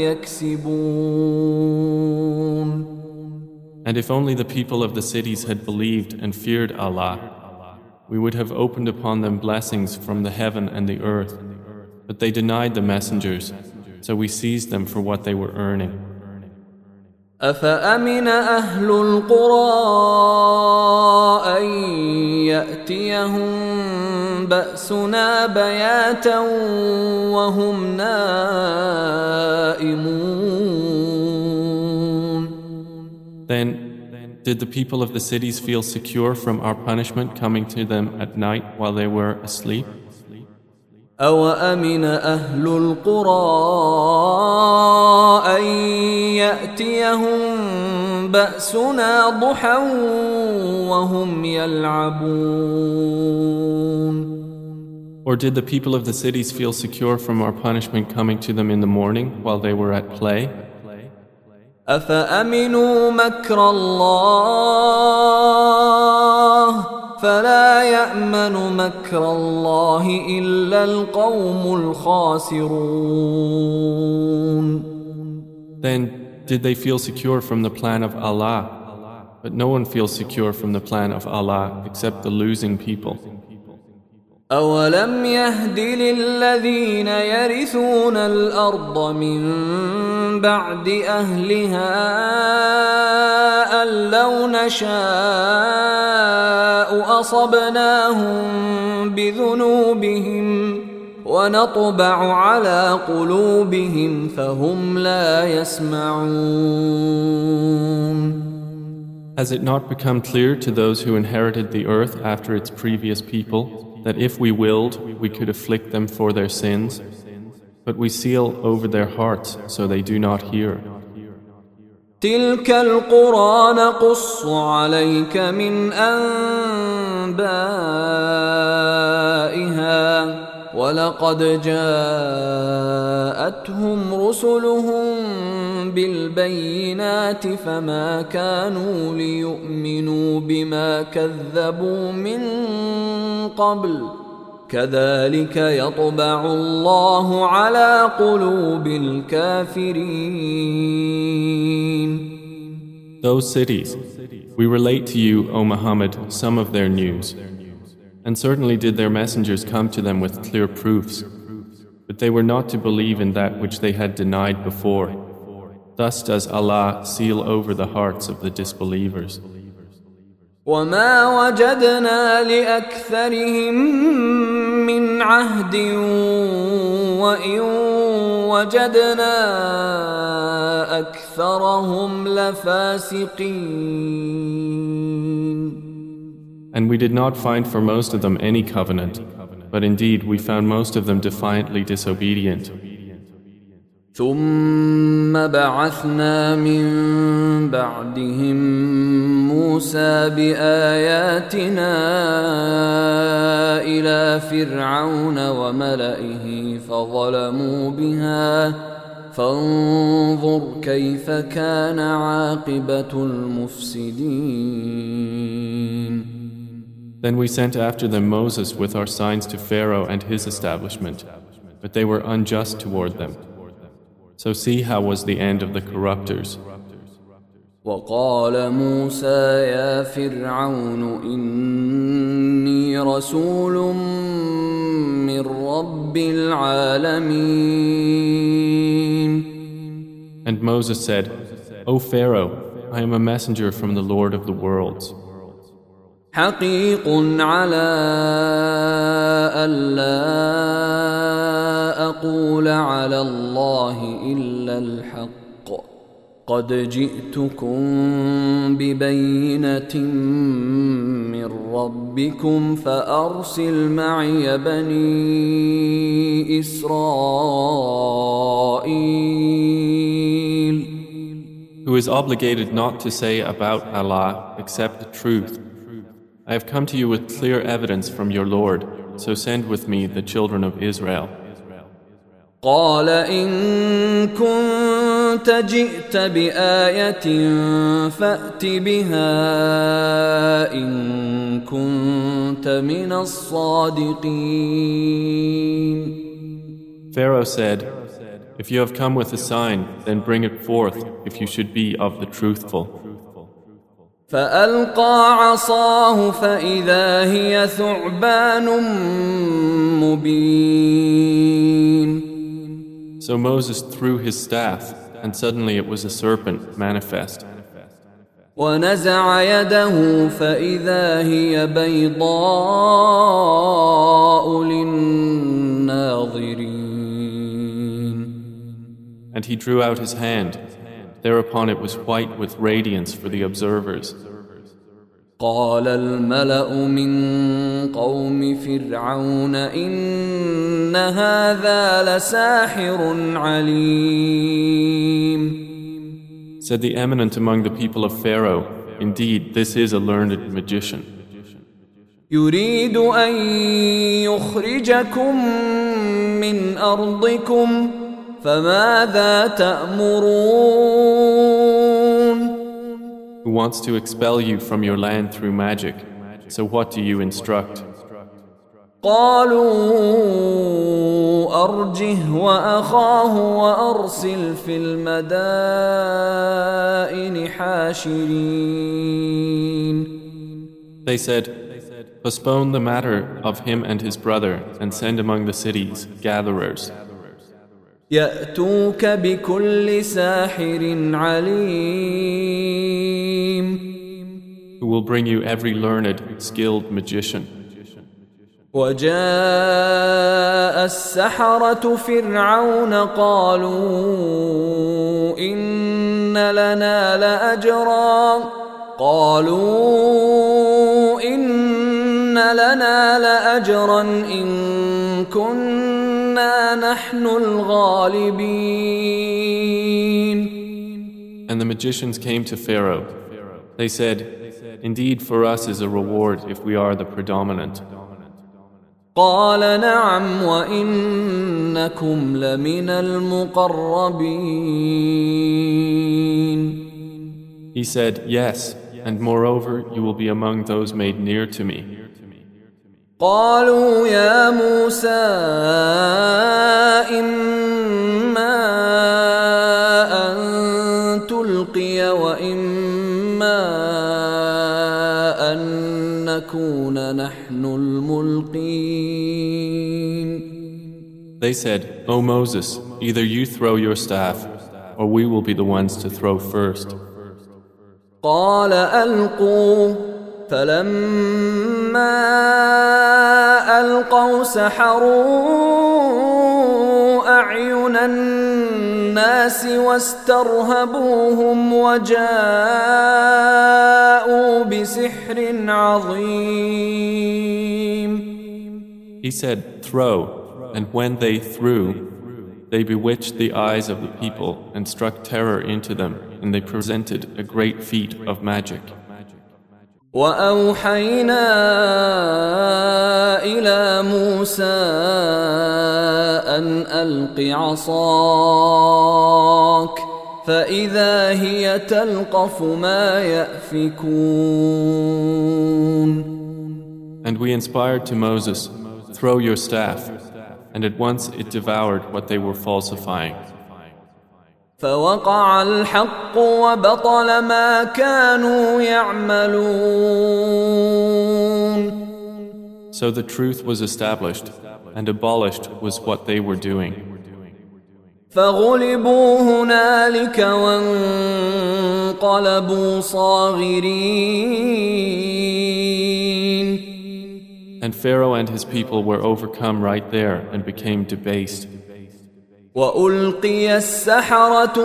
يكسبون. And if only the people of the cities had believed and feared Allah, we would have opened upon them blessings from the heaven and the earth. But they denied the messengers, so we seized them for what they were earning. أفأمن أهل القرى أن يأتيهم بأسنا بياتا وهم نائمون. Then, did the people of the cities feel secure from our punishment coming to them at night while they were asleep? أوأمن أهل القرى أن يأتيهم بأسنا ضحى وهم يلعبون. Or did the people of the cities feel secure from our punishment coming to them in the morning while they were at play? أفأمنوا مكر الله فلا يأمن مكر الله إلا القوم الخاسرون. Then did they feel secure from the plan of Allah? But no one feels secure from the plan of Allah except the losing people. أولم يهد للذين يرثون الأرض من بعد أهلها أن لو نشاء أصبناهم بذنوبهم ونطبع على قلوبهم فهم لا يسمعون. Has it not become clear to those who inherited the earth after its previous people that if we willed, we could afflict them for their sins? But we seal over their hearts so they do not hear. تلك القرى نقص عليك من أنبائها ولقد جاءتهم رسلهم بالبينات فما كانوا ليؤمنوا بما كذبوا من قبل كذلك يطبع الله على قلوب الكافرين. Those cities, we relate to you, O Muhammad, some of their news. And certainly did their messengers come to them with clear proofs, but they were not to believe in that which they had denied before. Thus does Allah seal over the hearts of the disbelievers. وما وجدنا لأكثرهم من عهد وإن وجدنا أكثرهم لفاسقين. And we did not find for most of them any covenant, but indeed we found most of them defiantly disobedient. ثم بعثنا من بعدهم موسى بآياتنا إلى فرعون وملئه فانظر كيف كان عاقبة المفسدين. Then we sent after them Moses with our signs to Pharaoh and his establishment, but they were unjust toward them. So see how was the end of the corruptors. وقال موسى يا فرعون إني رسول من رب العالمين. And Moses said, O Pharaoh, I am a messenger from the Lord of the worlds. حقيق على ألا أقول على الله إلا الحق قد جئتكم ببينة من ربكم فأرسل معي بني إسرائيل. Who is obligated not to say about Allah except the truth. I have come to you with clear evidence from your Lord, so send with me the children of Israel. قال إن كنت جئت بآية فأت بها إن كنت من الصادقين. Pharaoh said, If you have come with a sign, then bring it forth if you should be of the truthful. فألقى عصاه فإذا هي ثعبان مبين. So Moses threw his staff, and suddenly it was a serpent manifest. ونزع يده فإذا هي بيضاء للناظرين. And he drew out his hand. Thereupon it was white with radiance for the observers. قال الملأ من قوم فرعون إن هذا لساحر عليم. Said the eminent among the people of Pharaoh, Indeed, this is a learned magician. يريد أن يخرجكم من أرضكم فماذا تأمرون. Who wants to expel you from your land through magic. So what do you instruct? قالوا أرجه وأخاه وأرسل في المدائن حاشرين. They said, Postpone the matter of him and his brother and send among the cities gatherers. يأتوك بكل ساحر عليم. Who will bring you every learned, skilled magician. وجاء السحرة فرعون قالوا إن لنا لأجرا إن كنا نحن الغالبين. And the magicians came to Pharaoh. They said, Indeed, for us is a reward if we are the predominant. قال نعم وإنكم لمن المقربين. He said, Yes, and moreover, you will be among those made near to me. قالوا يا موسى إما أن تلقي وإما أن نكون نحن الملقين. They said, O Moses, either you throw your staff, or we will be the ones to throw first. قال ألقوا فلما ألقوا سحروا أعين الناس واسترهبوهم وجاءوا بسحر عظيم. He said, Throw, and when they threw, they bewitched the eyes of the people and struck terror into them, and they presented a great feat of magic. وأوحينا إلى موسى أن ألق عصاك فإذا هي تلقف ما يأفكون. And we inspired to Moses, throw your staff, and at once it devoured what they were falsifying. فوقع الحق وبطل ما كانوا يعملون. So the truth was established, and abolished was what they were doing. فغلبوا هنالك وانقلبوا صاغرين. And Pharaoh and his people were overcome right there and became debased. وألقي السحرة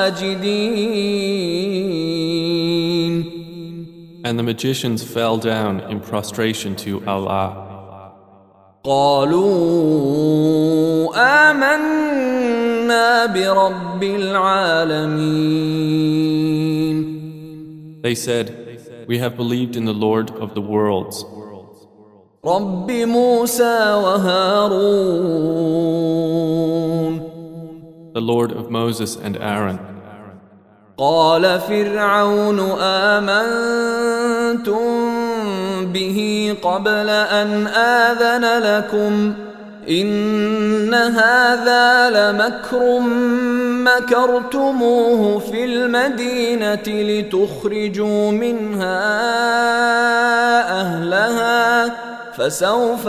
ساجدين. And the magicians fell down in prostration to Allah. قالوا آمنا برب العالمين. They said, we have believed in the Lord of the worlds, رب موسى وهارون. the Lord of Moses and Aaron. قال فرعون آمنتم به قبل أن آذن لكم إن هذا لمكر مكرتموه في المدينة لتخرجوا منها أهلها فسوف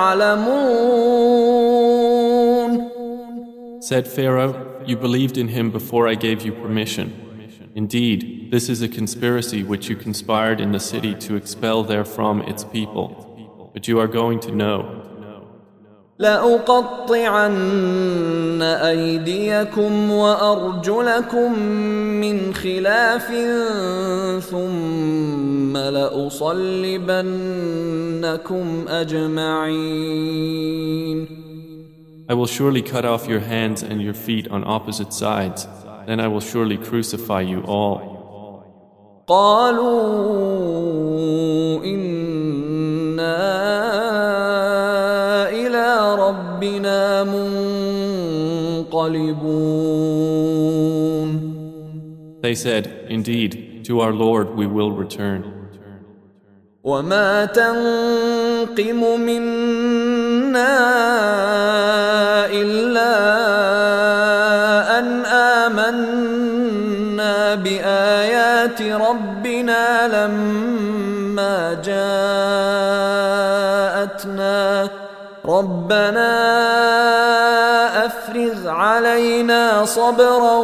تعلمون. Said Pharaoh, you believed in him before I gave you permission. Indeed, this is a conspiracy which you conspired in the city to expel therefrom its people. But you are going to know. لأقطعن أيديكم وأرجلكم من خلاف ثم لأصلبنكم أجمعين. I will surely cut off your hands and your feet on opposite sides. Then I will surely crucify you all. قالوا إنا إلى ربنا منقلبون. They said, indeed, to our Lord we will return. وما تنقم منا إلا أن آمنا بآيات ربنا لما جاءتنا ربنا أفرغ علينا صبرا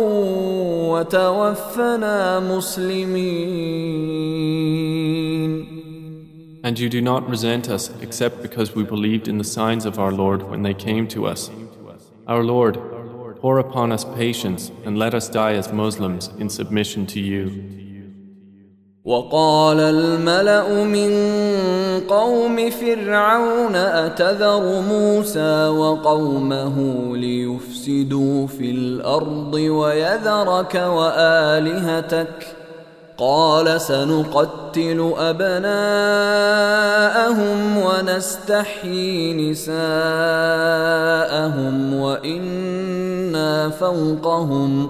وتوفنا مسلمين. And you do not resent us except because we believed in the signs of our Lord when they came to us. Our Lord, pour upon us patience and let us die as Muslims in submission to you. وقال الملأ من قوم فرعون أتذر موسى وقومه ليفسدوا في الأرض ويذرك وآلهتك قال سنقتل أبناءهم ونستحيي نساءهم وإنا فوقهم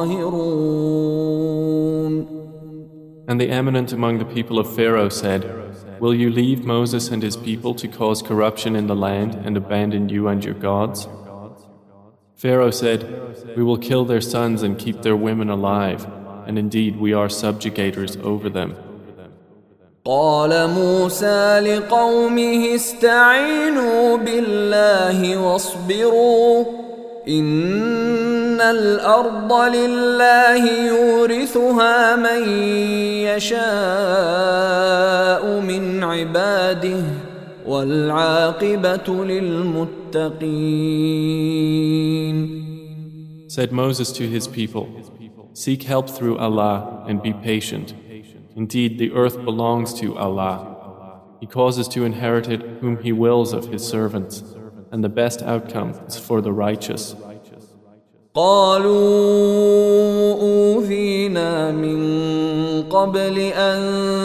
قاهرون. And the eminent among the people of Pharaoh said, will you leave Moses and his people to cause corruption in the land and abandon you and your gods? Pharaoh said, we will kill their sons and keep their women alive, and indeed we are subjugators over them. قال موسى لقومه استعينوا بالله واصبروا إن الأرض لله يورثها من يشاء من عباده والعاقبة للمتقين. Said Moses to his people, seek help through Allah and be patient. Indeed, the earth belongs to Allah. He causes to inherit it whom He wills of His servants, and the best outcome is for the righteous. قالوا أوذينا من قبل أن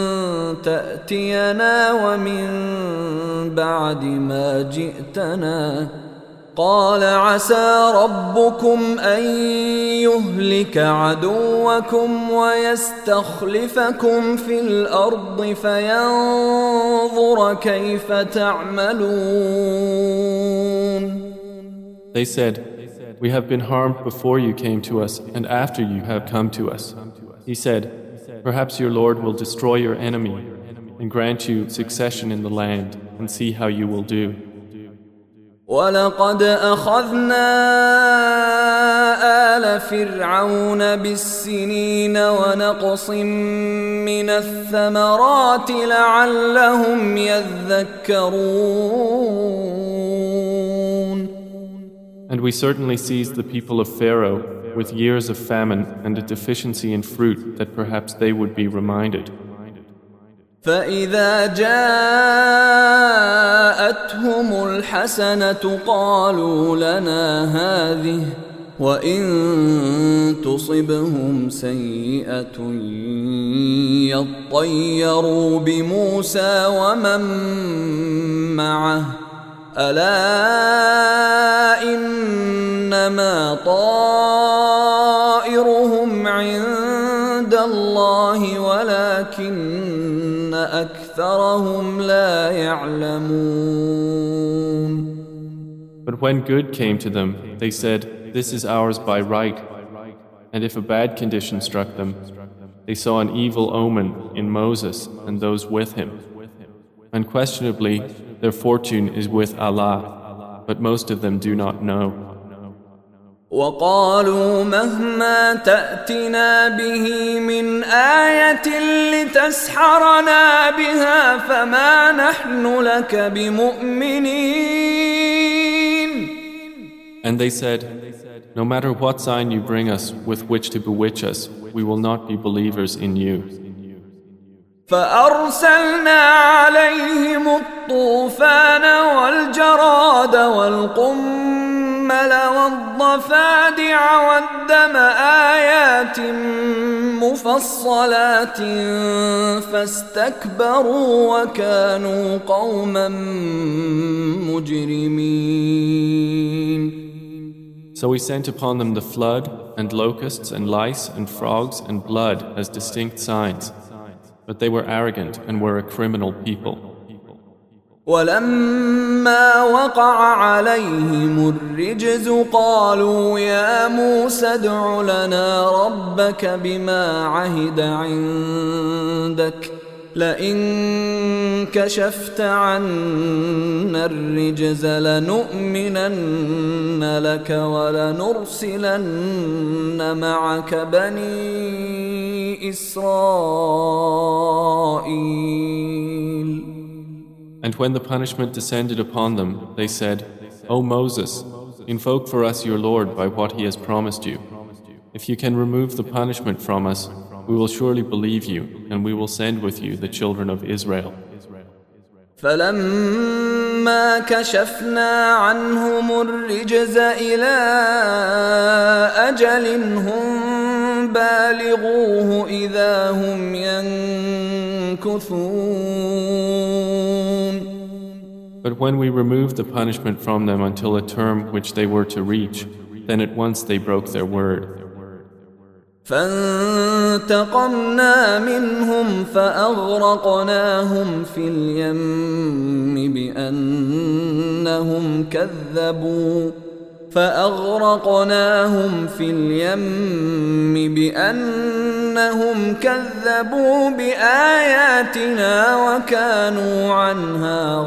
تأتينا ومن بعد ما جئتنا قال عسى ربكم أن يهلك عدوكم ويستخلفكم في الأرض فينظر كيف تعملون. They said, "We have been harmed before you came to us and after you have come to us." He said, "Perhaps your Lord will destroy your enemy and grant you succession in the land and see how you will do." وَلَقَدْ أَخَذْنَا آلَ فِرْعَوْنَ بِالسِّنِينَ وَنَقْصٍ مِّنَ الثَّمَرَاتِ لَعَلَّهُمْ يَذَّكَّرُونَ. And we certainly seized the people of Pharaoh with years of famine and a deficiency in fruit that perhaps they would be reminded. فَإِذَا جَاءَتْهُمُ الْحَسَنَةُ قَالُوا لَنَا هَذِهِ وَإِن تُصِبْهُمْ سَيِّئَةٌ يَطَّيَّرُوا بِمُوسَى وَمَن مَّعَهُ أَلَا إِنَّمَا طَائِرُهُمْ عِندَ اللَّهِ وَلَكِنَّ أَكْثَرَهُمْ لَا يَعْلَمُونَ. But when good came to them, they said, "This is ours by right." And if a bad condition struck them, they saw an evil omen in Moses and those with him. Unquestionably, their fortune is with Allah, but most of them do not know. وَقَالُوا مَهْمَا تَأْتِنَا بِهِ مِنْ آيَةٍ لِتَسْحَرَنَا بِهَا فَمَا نَحْنُ لَكَ بِمُؤْمِنِينَ. And they said, "No matter what sign you bring us with which to bewitch us, we will not be believers in you." فَأَرْسَلْنَا عَلَيْهِمُ الطُّوفَانَ وَالْجَرَادَ وَالْقُمَّلَ وَالضَّفَادِعَ وَالدَّمَ آيَاتٍ مُفَصَّلَاتٍ فَاسْتَكْبَرُوا وَكَانُوا قَوْمًا مُجْرِمِينَ. So we sent upon them the flood and locusts and lice and frogs and blood as distinct signs. But they were arrogant and were a criminal people. وَلَمَّا وَقَعَ عَلَيْهِمُ الرِّجْزُ قَالُوا يَا مُوسَى ادْعُ لَنَا رَبَّكَ بِمَا عَهِدَ عِندَكَ لَئِن كَشَفْتَ عَنَّا الرِّجْزَ لَنُؤْمِنَنَّ لَكَ وَلَنُرْسِلَنَّ مَعَكَ بَنِي إِسْرَائِيلَ. And when the punishment descended upon them, they said, "O Moses, invoke for us your Lord by what he has promised you. If you can remove the punishment from us, we will surely believe you, and we will send with you the children of Israel." فَلَمَّا كَشَفْنَا عَنْهُمُ الرِّجْزَ إِلَىٰ أَجَلٍ هُمْ بَالِغُوهُ إِذَا هُمْ يَنكُثُونَ. But when we removed the punishment from them until a term which they were to reach, then at once they broke their word. فَانْتَقَمْنَا مِنْهُمْ فَأَغْرَقْنَاهُمْ فِي الْيَمِّ بِأَنَّهُمْ كَذَّبُوا بِآيَاتِنَا وَكَانُوا عَنْهَا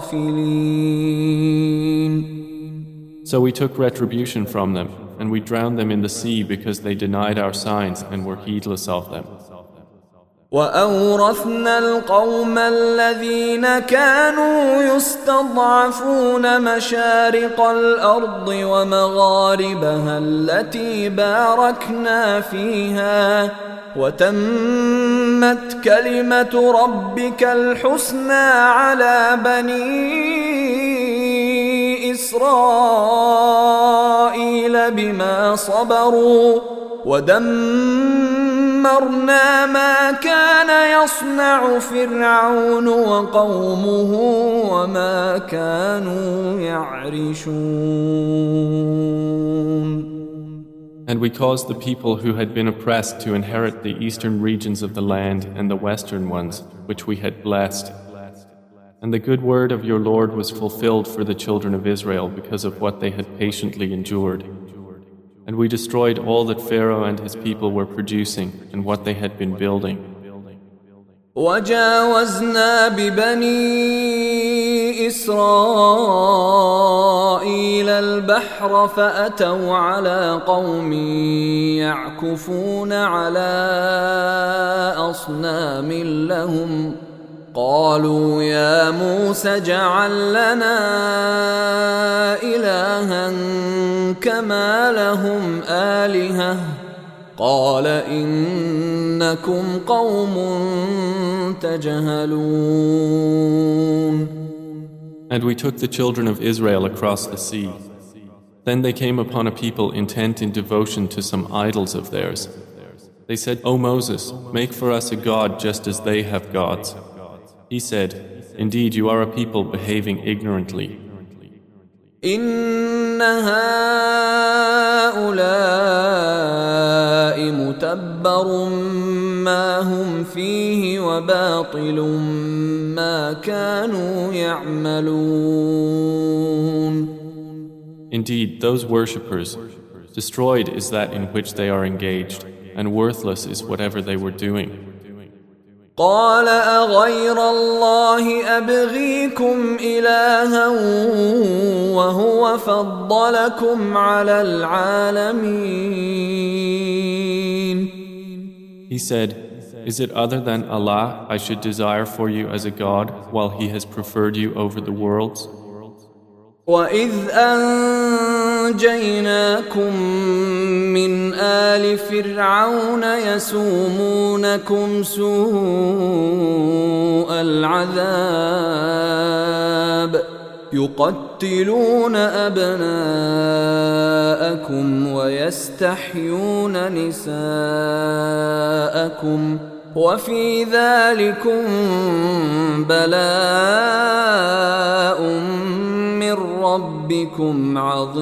غَافِلِينَ. So we took retribution from them, and we drowned them in the sea because they denied our signs and were heedless of them. وَأَوْرَثْنَا الْقَوْمَ الَّذِينَ كَانُوا يُسْتَضْعَفُونَ مَشَارِقَ الْأَرْضِ وَمَغَارِبَهَا الَّتِي بَارَكْنَا فِيهَا وَتَمَّتْ كَلِمَةُ رَبِّكَ الْحُسْنَى عَلَى بَنِي إِسْرَائِيلَ إسرائيل بما صبروا ودمرنا ما كان يصنع فرعون وقومه وما كانوا يعرشون. And we caused the people who had been oppressed to inherit the eastern regions of the land and the western ones, which we had blessed. And the good word of your Lord was fulfilled for the children of Israel because of what they had patiently endured. And we destroyed all that Pharaoh and his people were producing and what they had been building. وجاوزنا ببني إسرائيل البحر فأتوا على قوم يعكفون على أصنام لهم قالوا يا موسى اجعل لنا إلها كما لهم آلهة قال إنكم قوم تجهلون. And we took the children of Israel across the sea. Then they came upon a people intent in devotion to some idols of theirs. They said, O Moses, make for us a god just as they have gods. He said, indeed you are a people behaving ignorantly. إن هؤلاء متبر ما هم فيه وباطل ما كانوا يعملون. Indeed, those worshippers, destroyed is that in which they are engaged, and worthless is whatever they were doing. قال أغير الله أبغيكم إلها وهو فضلكم على العالمين. He said, is it other than Allah I should desire for you as a God while He has preferred you over the worlds? وَإِذْ أَنْجَيْنَاكُمْ مِنْ آلِ فِرْعَوْنَ يَسُومُونَكُمْ سُوءَ الْعَذَابِ يُقَتِّلُونَ أَبْنَاءَكُمْ وَيَسْتَحْيُونَ نِسَاءَكُمْ وَفِي ذَلِكُمْ بَلَاءٌ من ربكم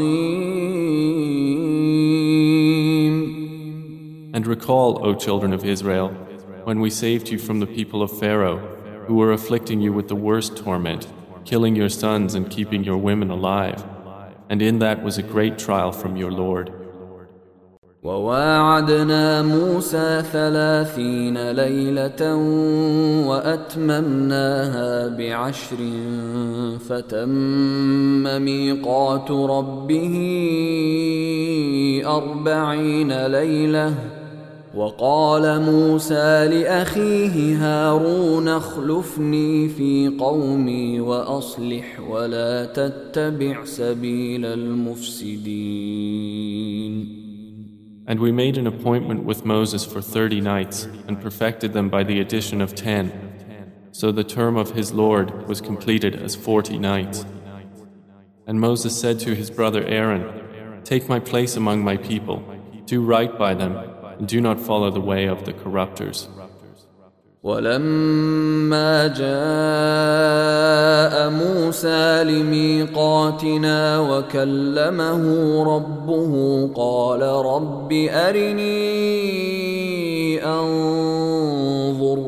عظيم. And recall, O children of Israel, when we saved you from the people of Pharaoh, who were afflicting you with the worst torment, killing your sons and keeping your women alive. And in that was a great trial from your Lord. وواعدنا موسى 30 ليلة وأتممناها ب10 فتم ميقات ربه 40 ليلة وقال موسى لأخيه هارون اخلفني في قومي وأصلح ولا تتبع سبيل المفسدين. And we made an appointment with Moses for 30 nights and perfected them by the addition of 10. So the term of his Lord was completed as 40 nights. And Moses said to his brother Aaron, take my place among my people, do right by them, and do not follow the way of the corruptors. ولما جاء موسى لميقاتنا وكلمه ربه قال رب أرني أنظر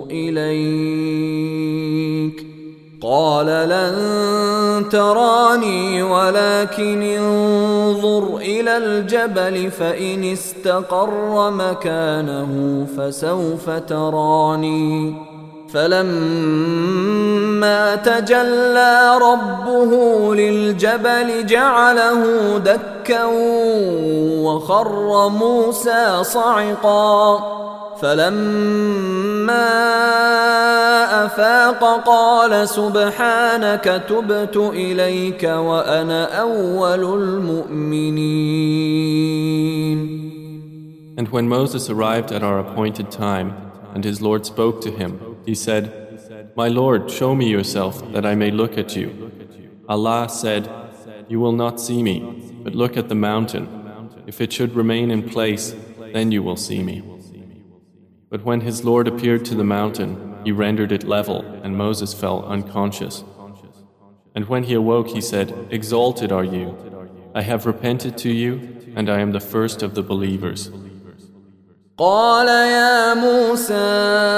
إليك قال لن تراني ولكن انظر إلى الجبل فإن استقر مكانه فسوف تراني فلما تجلى ربه للجبل جعله دكا وخر موسى صعقا فلما أفاق قال سبحانك تبت إليك وأنا أول المؤمنين. And when Moses arrived at our appointed time, and his Lord spoke to him, he said, my Lord, show me yourself, that I may look at you. Allah said, you will not see me, but look at the mountain. If it should remain in place, then you will see me. But when his Lord appeared to the mountain, he rendered it level, and Moses fell unconscious. And when he awoke, he said, "Exalted are you. I have repented to you, and I am the first of the believers." قال يا موسى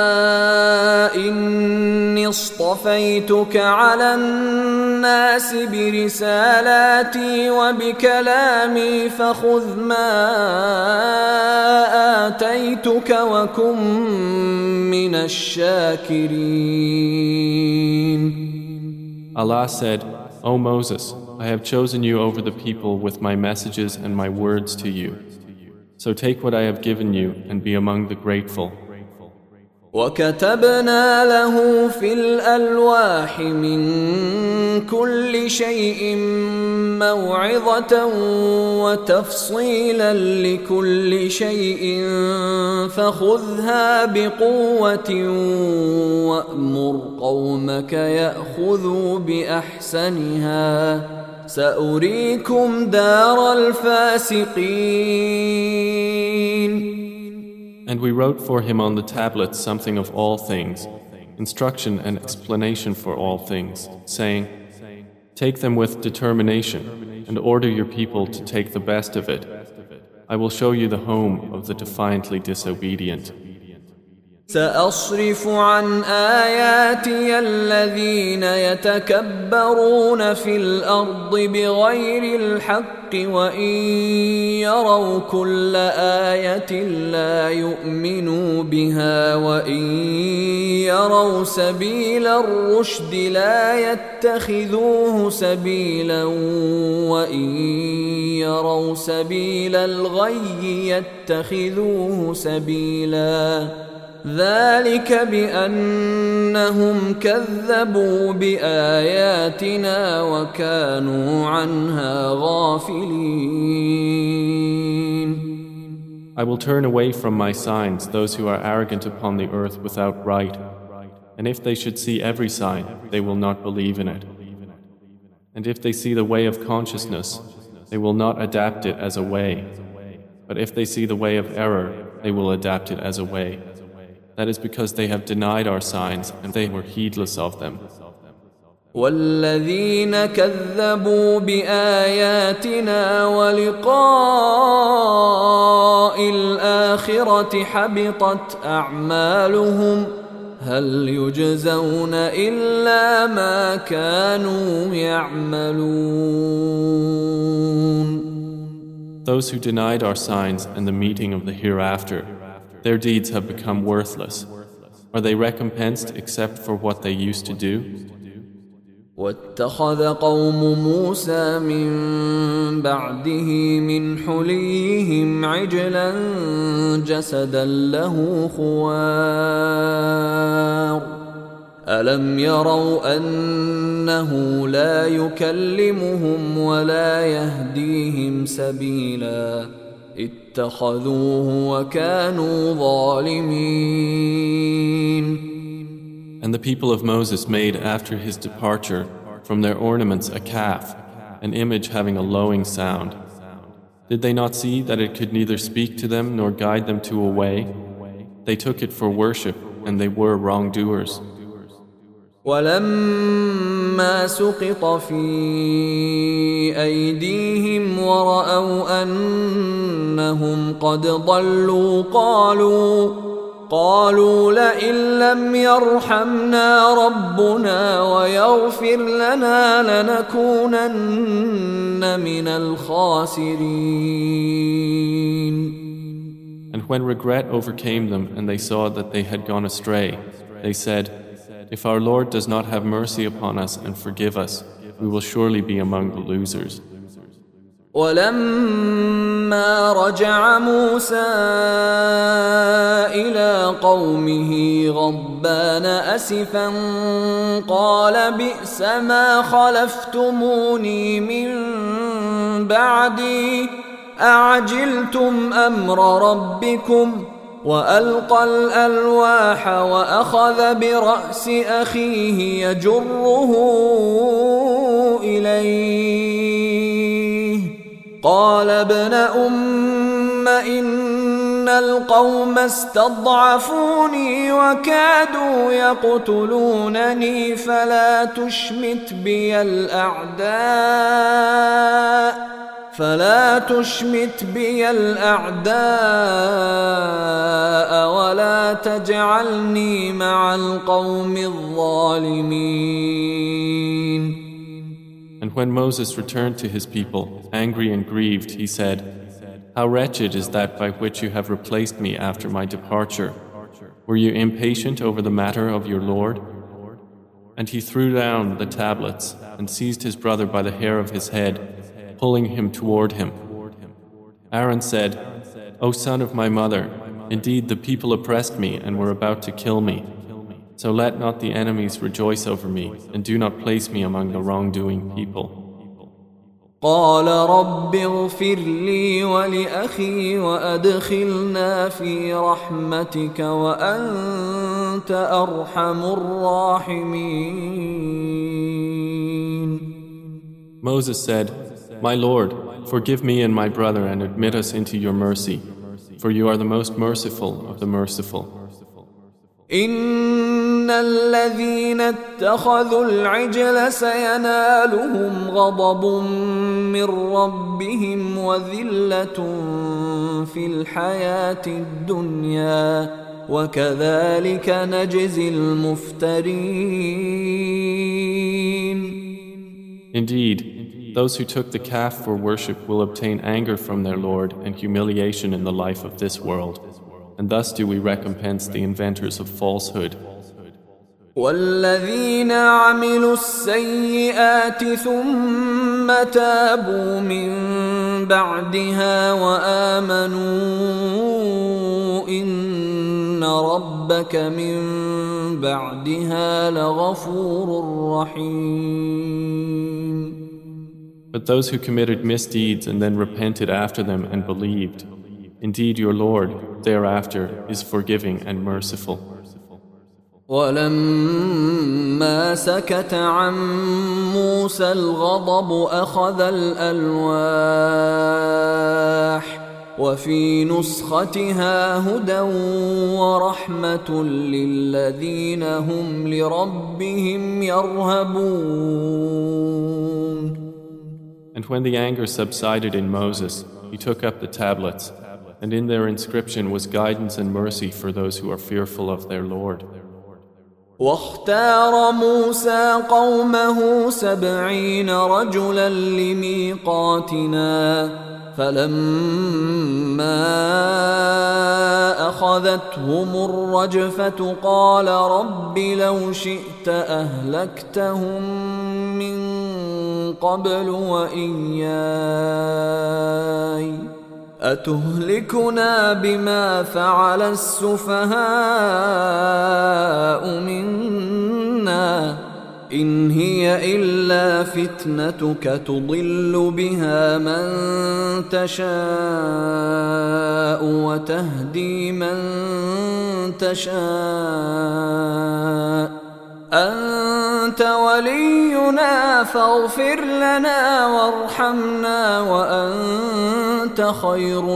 إني اصطفيتك على الناس برسالاتي وبكلامي فخذ ما آتيتك وكن من الشاكرين. Allah said, "O Moses, I have chosen you over the people with my messages and my words to you. So take what I have given you and be among the grateful." وكتبنا له في الألواح من كل شيء موعظة وتفصيلا لكل شيء فخذها بقوة وأمر قومك يأخذوا بأحسنها سأريكم دار الفاسقين. And we wrote for him on the tablets something of all things, instruction and explanation for all things, saying, "Take them with determination and order your people to take the best of it. I will show you the home of the defiantly disobedient." سأصرف عن آياتي الذين يتكبرون في الأرض بغير الحق وإن يروا كل آية لا يؤمنوا بها وإن يروا سبيل الرشد لا يتخذوه سبيلا وإن يروا سبيل الغي يتخذوه سبيلا ذلك بأنهم كذبوا بآياتنا وكانوا عنها غافلين. I will turn away from my signs those who are arrogant upon the earth without right, and if they should see every sign, they will not believe in it. And if they see the way of consciousness, they will not adapt it as a way, but if they see the way of error, they will adapt it as a way. That is because they have denied our signs and they were heedless of them. والذين كذبوا بآياتنا ولقاء الآخرة حبطت أعمالهم هل يجزون إلا ما كانوا يعملون. Those who denied our signs and the meeting of the hereafter, their deeds have become worthless. Are they recompensed except for what they used to do? واتخذ قوم موسى من بعده من حليهم عجلا جسدا له خوار ألم يروا أنه لا يكلمهم ولا يهديهم سبيلا اتخذوه وكانوا ظالمين. And the people of Moses made after his departure from their ornaments a calf, an image having a lowing sound. Did they not see that it could neither speak to them nor guide them to a way? They took it for worship and they were wrongdoers. ولما سقط في أيديهم ورأوا أنهم قد ضلوا قالوا لئن لم يرحمنا ربنا ويغفر لنا لنكونن من الخاسرين. And when regret overcame them and they saw that they had gone astray, they said, "If our Lord does not have mercy upon us and forgive us, we will surely be among the losers." ولما رجع موسى إلى قومه غضبان أسفا قال بئس ما خلفتموني من بعدي أعجلتم أمر ربكم وألقى الألواح وأخذ برأس أخيه يجره إليه قال ابن أم إن القوم استضعفوني وكادوا يقتلونني فلا تشمت بي الأعداء ولا تجعلني مع القوم الظالمين. And when Moses returned to his people, angry and grieved, he said, "How wretched is that by which you have replaced me after my departure. Were you impatient over the matter of your Lord?" And he threw down the tablets and seized his brother by the hair of his head, pulling him toward him. Aaron said, "O son of my mother, indeed the people oppressed me and were about to kill me. So let not the enemies rejoice over me, and do not place me among the wrongdoing people." قال رب اغفر لي ولأخي وأدخلنا في رحمتك وأنت أرحم الراحمين. Moses said, "My Lord, forgive me and my brother and admit us into your mercy, for you are the most merciful of the merciful." إن الذين اتخذوا العجل سينالهم غضب من ربهم وذلة في الحياة الدنيا وكذلك نجزي المفترين. Indeed, those who took the calf for worship will obtain anger from their Lord and humiliation in the life of this world, and thus do we recompense the inventors of falsehood. والذين عملوا السيئات ثم تابوا من بعدها وآمنوا إن ربك من بعدها لغفور رحيم. But those who committed misdeeds and then repented after them and believed, indeed your Lord thereafter is forgiving and merciful. ولما سكت عن موسى الغضب أخذ الألواح وفي نسختها هدى ورحمة للذين هم لربهم يرهبون. And when the anger subsided in Moses, he took up the tablets, and in their inscription was guidance and mercy for those who are fearful of their Lord. واختار موسى قومه 70 رجلا لميقاتنا فلما أخذتهم الرجفة قال رب لو شئت أهلكتهم من قبل وإياي أتهلكنا بما فعل السفهاء منا إن هي إلا فتنتك تضل بها من تشاء وتهدي من تشاء أنت ولينا فاغفر لنا وارحمنا وأنت خير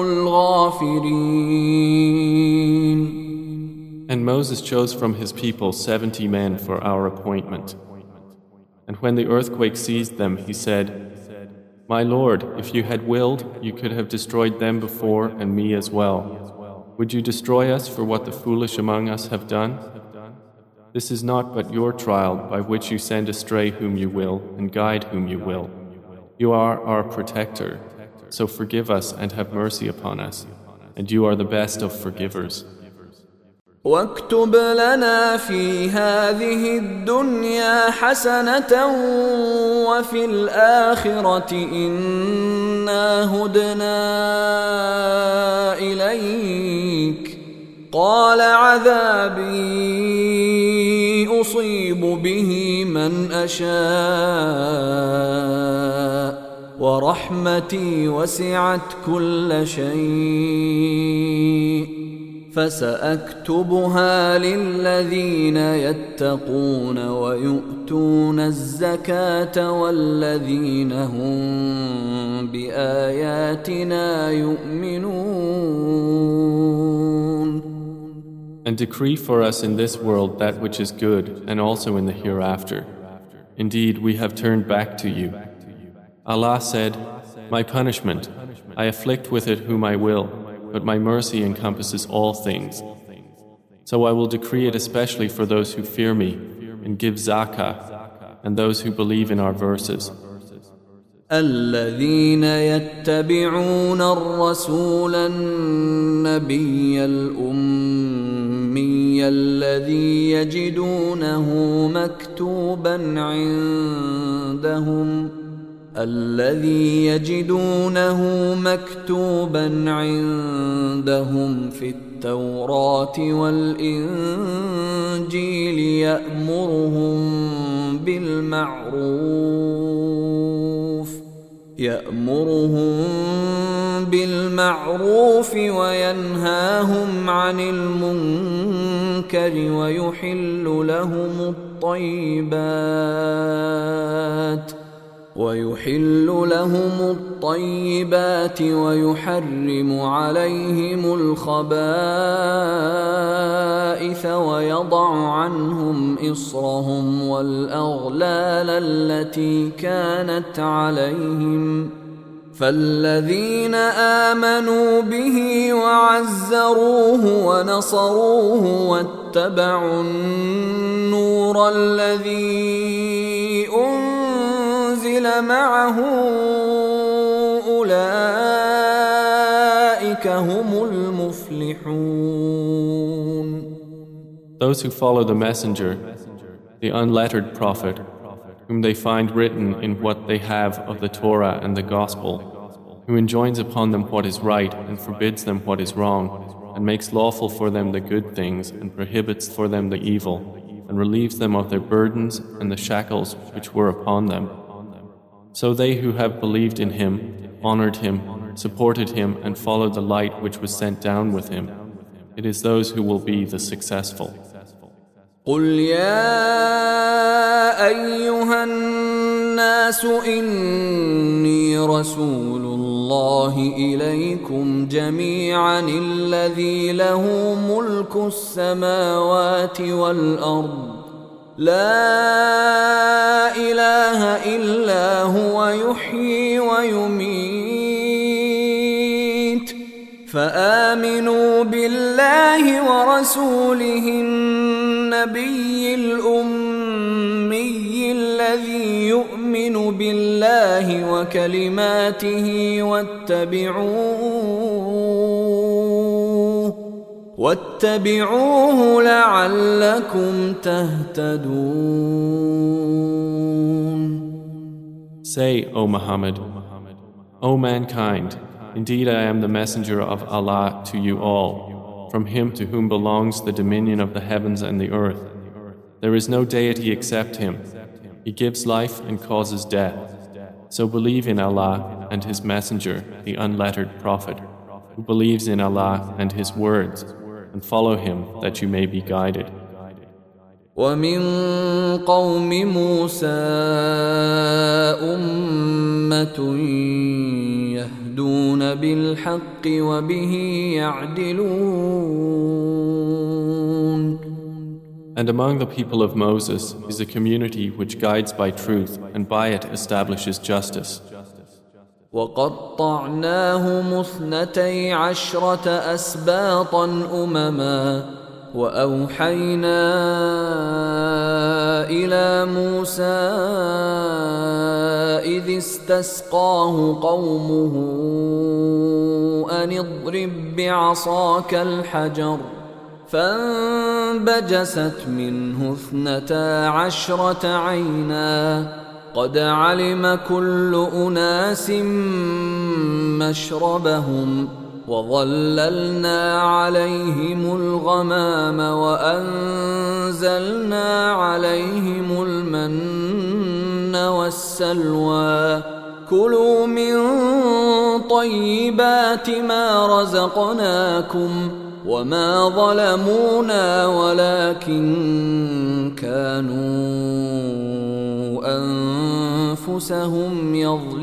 الغافرين. And Moses chose from his people 70 men for our appointment. And when the earthquake seized them, he said, "My Lord, if you had willed, you could have destroyed them before and me as well. Would you destroy us for what the foolish among us have done? This is not but your trial by which you send astray whom you will and guide whom you will. You are our protector, so forgive us and have mercy upon us, and you are the best of forgivers." واكتب لنا في هذه الدنيا حسنة وفي الآخرة إنا هدنا إليك قال عذابي أصيب به من أشاء ورحمتي وسعت كل شيء فسأكتبها للذين يتقون ويؤتون الزكاة والذين هم بآياتنا يؤمنون. And decree for us in this world that which is good and also in the hereafter. Indeed, we have turned back to you. Allah said, "My punishment, I afflict with it whom I will, but my mercy encompasses all things. So I will decree it especially for those who fear me and give zakah, and those who believe in our verses." الذين يتبعون الرسول النبي الأمي الذي يجدونه مكتوبا عندهم في التوراة والإنجيل يأمرهم بالمعروف وينهاهم عن المنكر ويحل لهم الطيبات ويحرم عليهم الخبائث ويضع عنهم إصرهم والأغلال التي كانت عليهم. فالذين آمنوا به وعزروه ونصروه واتبعوا النور الذي أنزل معه أولئك هم المفلحون. Those who follow the messenger, the unlettered prophet, whom they find written in what they have of the Torah and the Gospel, who enjoins upon them what is right and forbids them what is wrong, and makes lawful for them the good things and prohibits for them the evil, and relieves them of their burdens and the shackles which were upon them. So they who have believed in him, honored him, supported him, and followed the light which was sent down with him, it is those who will be the successful. قل يا أيها الناس إني رسول الله إليكم جميعا الذي له ملك السماوات والأرض لا إله إلا هو يحيي ويميت فآمنوا بالله ورسوله النبي الأمي الذي يؤمن بالله وكلماته واتبعوه لعلكم تهتدون. Say, O Muhammad, O mankind, indeed I am the messenger of Allah to you all, from him to whom belongs the dominion of the heavens and the earth. There is no deity except him. He gives life and causes death. So believe in Allah and his messenger, the unlettered prophet, who believes in Allah and his words, and follow him that you may be guided. ومن قوم موسى أمة يهدون بالحق وبه يعدلون. And among the people of Moses is a community which guides by truth and by it establishes justice. وقطعناهم 12 أسباطا أمما وأوحينا إلى موسى إذ استسقاه قومه أن اضرب بعصاك الحجر فانبجست منه 12 عينا قد علم كل أناس مشربهم وظللنا عليهم الغمام وأنزلنا عليهم المن والسلوى كلوا من طيبات ما رزقناكم وما ظلمونا ولكن كانوا أنفسهم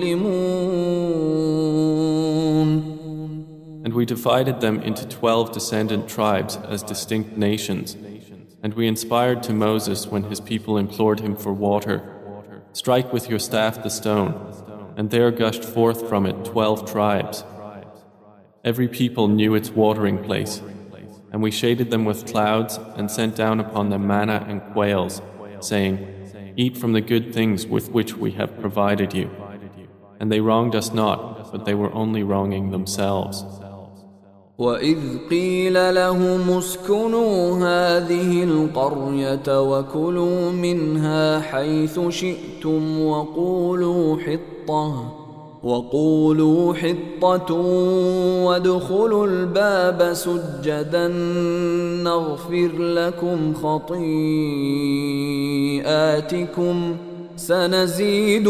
يظلمون. And we divided them into 12 descendant tribes as distinct nations. And we inspired to Moses when his people implored him for water, "Strike with your staff the stone," and there gushed forth from it 12 tribes. Every people knew its watering place, and we shaded them with clouds and sent down upon them manna and quails, saying, "Eat from the good things with which we have provided you." And they wronged us not, but they were only wronging themselves. وَإِذْ قِيلَ لَهُمُ اسْكُنُوا هَٰذِهِ الْقَرْيَةَ وَكُلُوا مِنْهَا حَيْثُ شِئْتُمْ وَقُولُوا حِطَّةٌ وَادْخُلُوا الْبَابَ سُجَّدًا نَّغْفِرْ لَكُمْ خَطِيئَاتِكُمْ سَنَزِيدُ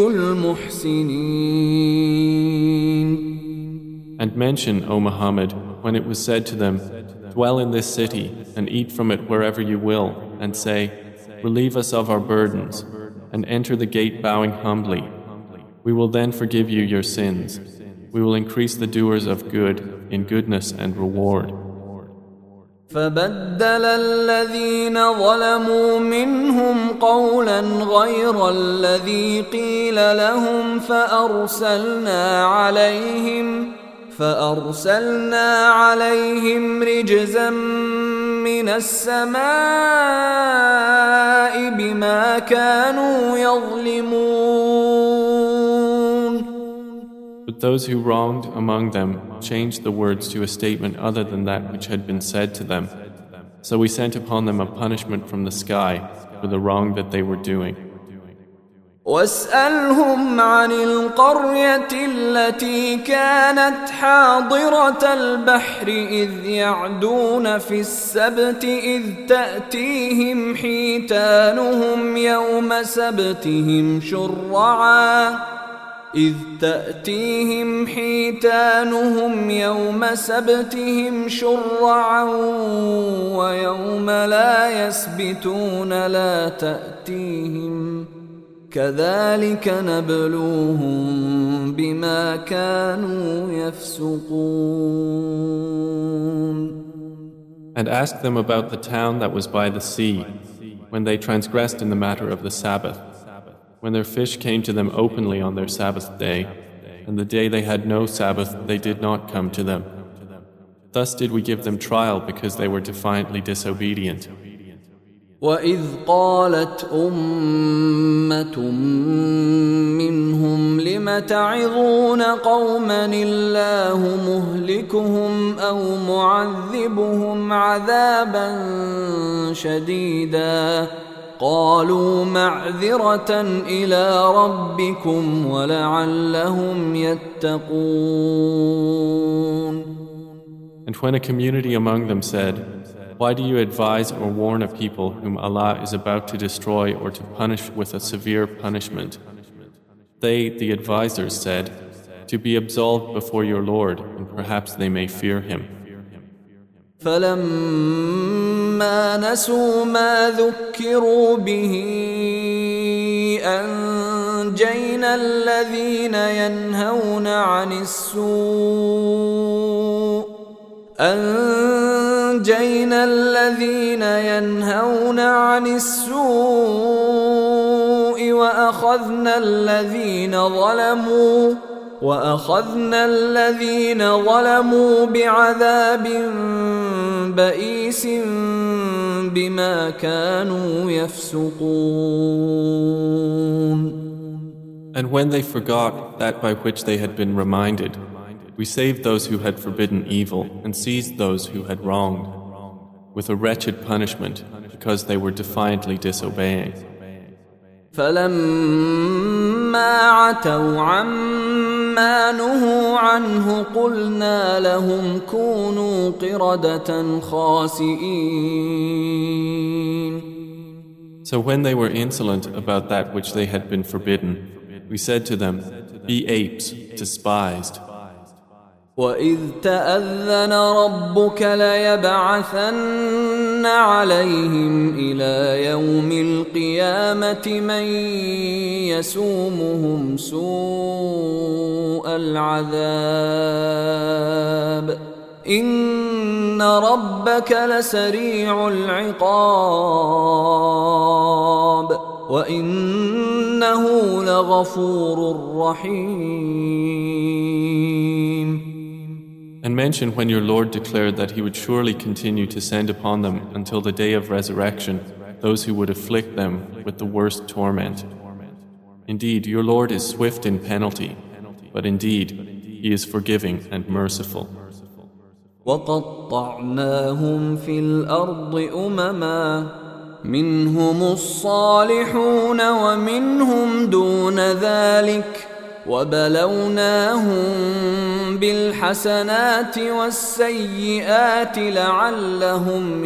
الْمُحْسِنِينَ. And mention, O Muhammad, when it was said to them, "Dwell in this city and eat from it wherever you will," and say, "Relieve us of our burdens," and enter the gate bowing humbly. We will then forgive you your sins. We will increase the doers of good in goodness and reward. فبدل الذينظلموا منهم قولا غير الذي قيل لهم فأرسلنا عليهم رجزا من السماء بما كانوا يظلمون. But those who wronged among them changed the words to a statement other than that which had been said to them. So we sent upon them a punishment from the sky for the wrong that they were doing. واسألهم عن القرية التي كانت حاضرة البحر إذ يعدون في السبت إذ تأتيهم حيتانهم يوم سبتهم شرعا ويوم لا يسبتون لا تأتيهم كذلك نبلوهم بما كانوا يفسقون. And ask them about the town that was by the sea, when they transgressed in the matter of the Sabbath, when their fish came to them openly on their Sabbath day, and the day they had no Sabbath they did not come to them. Thus did we give them trial because they were defiantly disobedient. وَإِذْ قَالَتْ أُمَّةٌ مِّنْهُمْ لِمَ تَعِظُونَ قَوْمًا اللَّهُ مُهْلِكُهُمْ أَوْ مُعَذِّبُهُمْ عَذَابًا شَدِيدًا قَالُوا مَعْذِرَةً إِلَىٰ رَبِّكُمْ وَلَعَلَّهُمْ يَتَّقُونَ. And when a community among them said, "Why do you advise or warn a people whom Allah is about to destroy or to punish with a severe punishment?" They, the advisors, said, "To be absolved before your Lord, and perhaps they may fear Him." فَلَمَّا نَسُوا مَا ذُكِّرُوا بِهِ أَنجَيْنَا الَّذِينَ ينهون عن السوء وأخذنا الذين ظلموا بعذاب بئيس بما كانوا يفسقون. And when they forgot that by which they had been reminded, we saved those who had forbidden evil and seized those who had wronged with a wretched punishment because they were defiantly disobeying. فَلَمَّا عَتَوْا عَمَّا نُهُوا عَنْهُ قُلْنَا لَهُمْ كُونُوا قِرَدَةً خَاسِئِينَ. So when they were insolent about that which they had been forbidden, We said to them, be apes, despised. وَإِذْ تَأَذَّنَ رَبُّكَ لَيَبْعَثَنَّ عَلَيْهِمْ إِلَى يَوْمِ الْقِيَامَةِ مَنْ يَسُومُهُمْ سُوءَ الْعَذَابِ إِنَّ رَبَّكَ لَسَرِيعُ الْعِقَابِ وَإِنَّهُ لَغَفُورٌ رَحِيمٌ. And mention when your Lord declared that He would surely continue to send upon them until the day of resurrection those who would afflict them with the worst torment. Indeed, your Lord is swift in penalty, but indeed, He is forgiving and merciful. وَقَطَّعْنَاهُمْ فِي الْأَرْضِ أُمَمًا مِنْهُمُ الصَّالِحُونَ وَمِنْهُمْ دُونَ ذَلِكَ وَبَلَوْنَاهُمْ بِالْحَسَنَاتِ وَالسَّيِّئَاتِ لَعَلَّهُمْ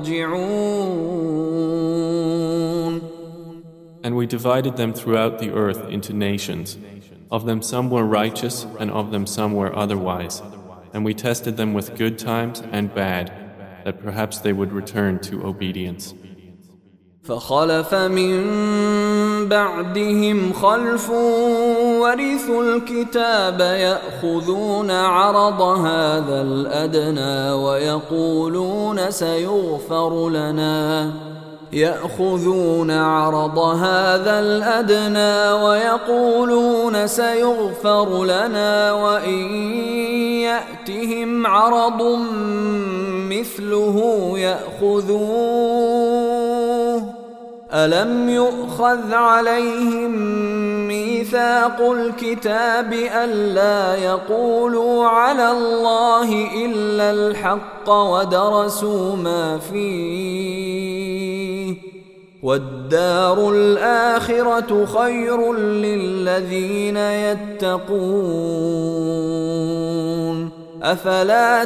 يَرْجِعُونَ. And we divided them throughout the earth into nations. Of them some were righteous, and of them some were otherwise. And we tested them with good times and bad, that perhaps they would return to obedience. فخلف من بعدهم خلف ورثوا الكتاب يأخذون عرض هذا الأدنى ويقولون سيغفر لنا وإن يأتهم عرض مثله يأخذوه ألم يؤخذ عليهم ميثاق الكتاب ألا يقولوا على الله إلا الحق ودرسوا ما فيه والدار الآخرة خير للذين يتقون أفلا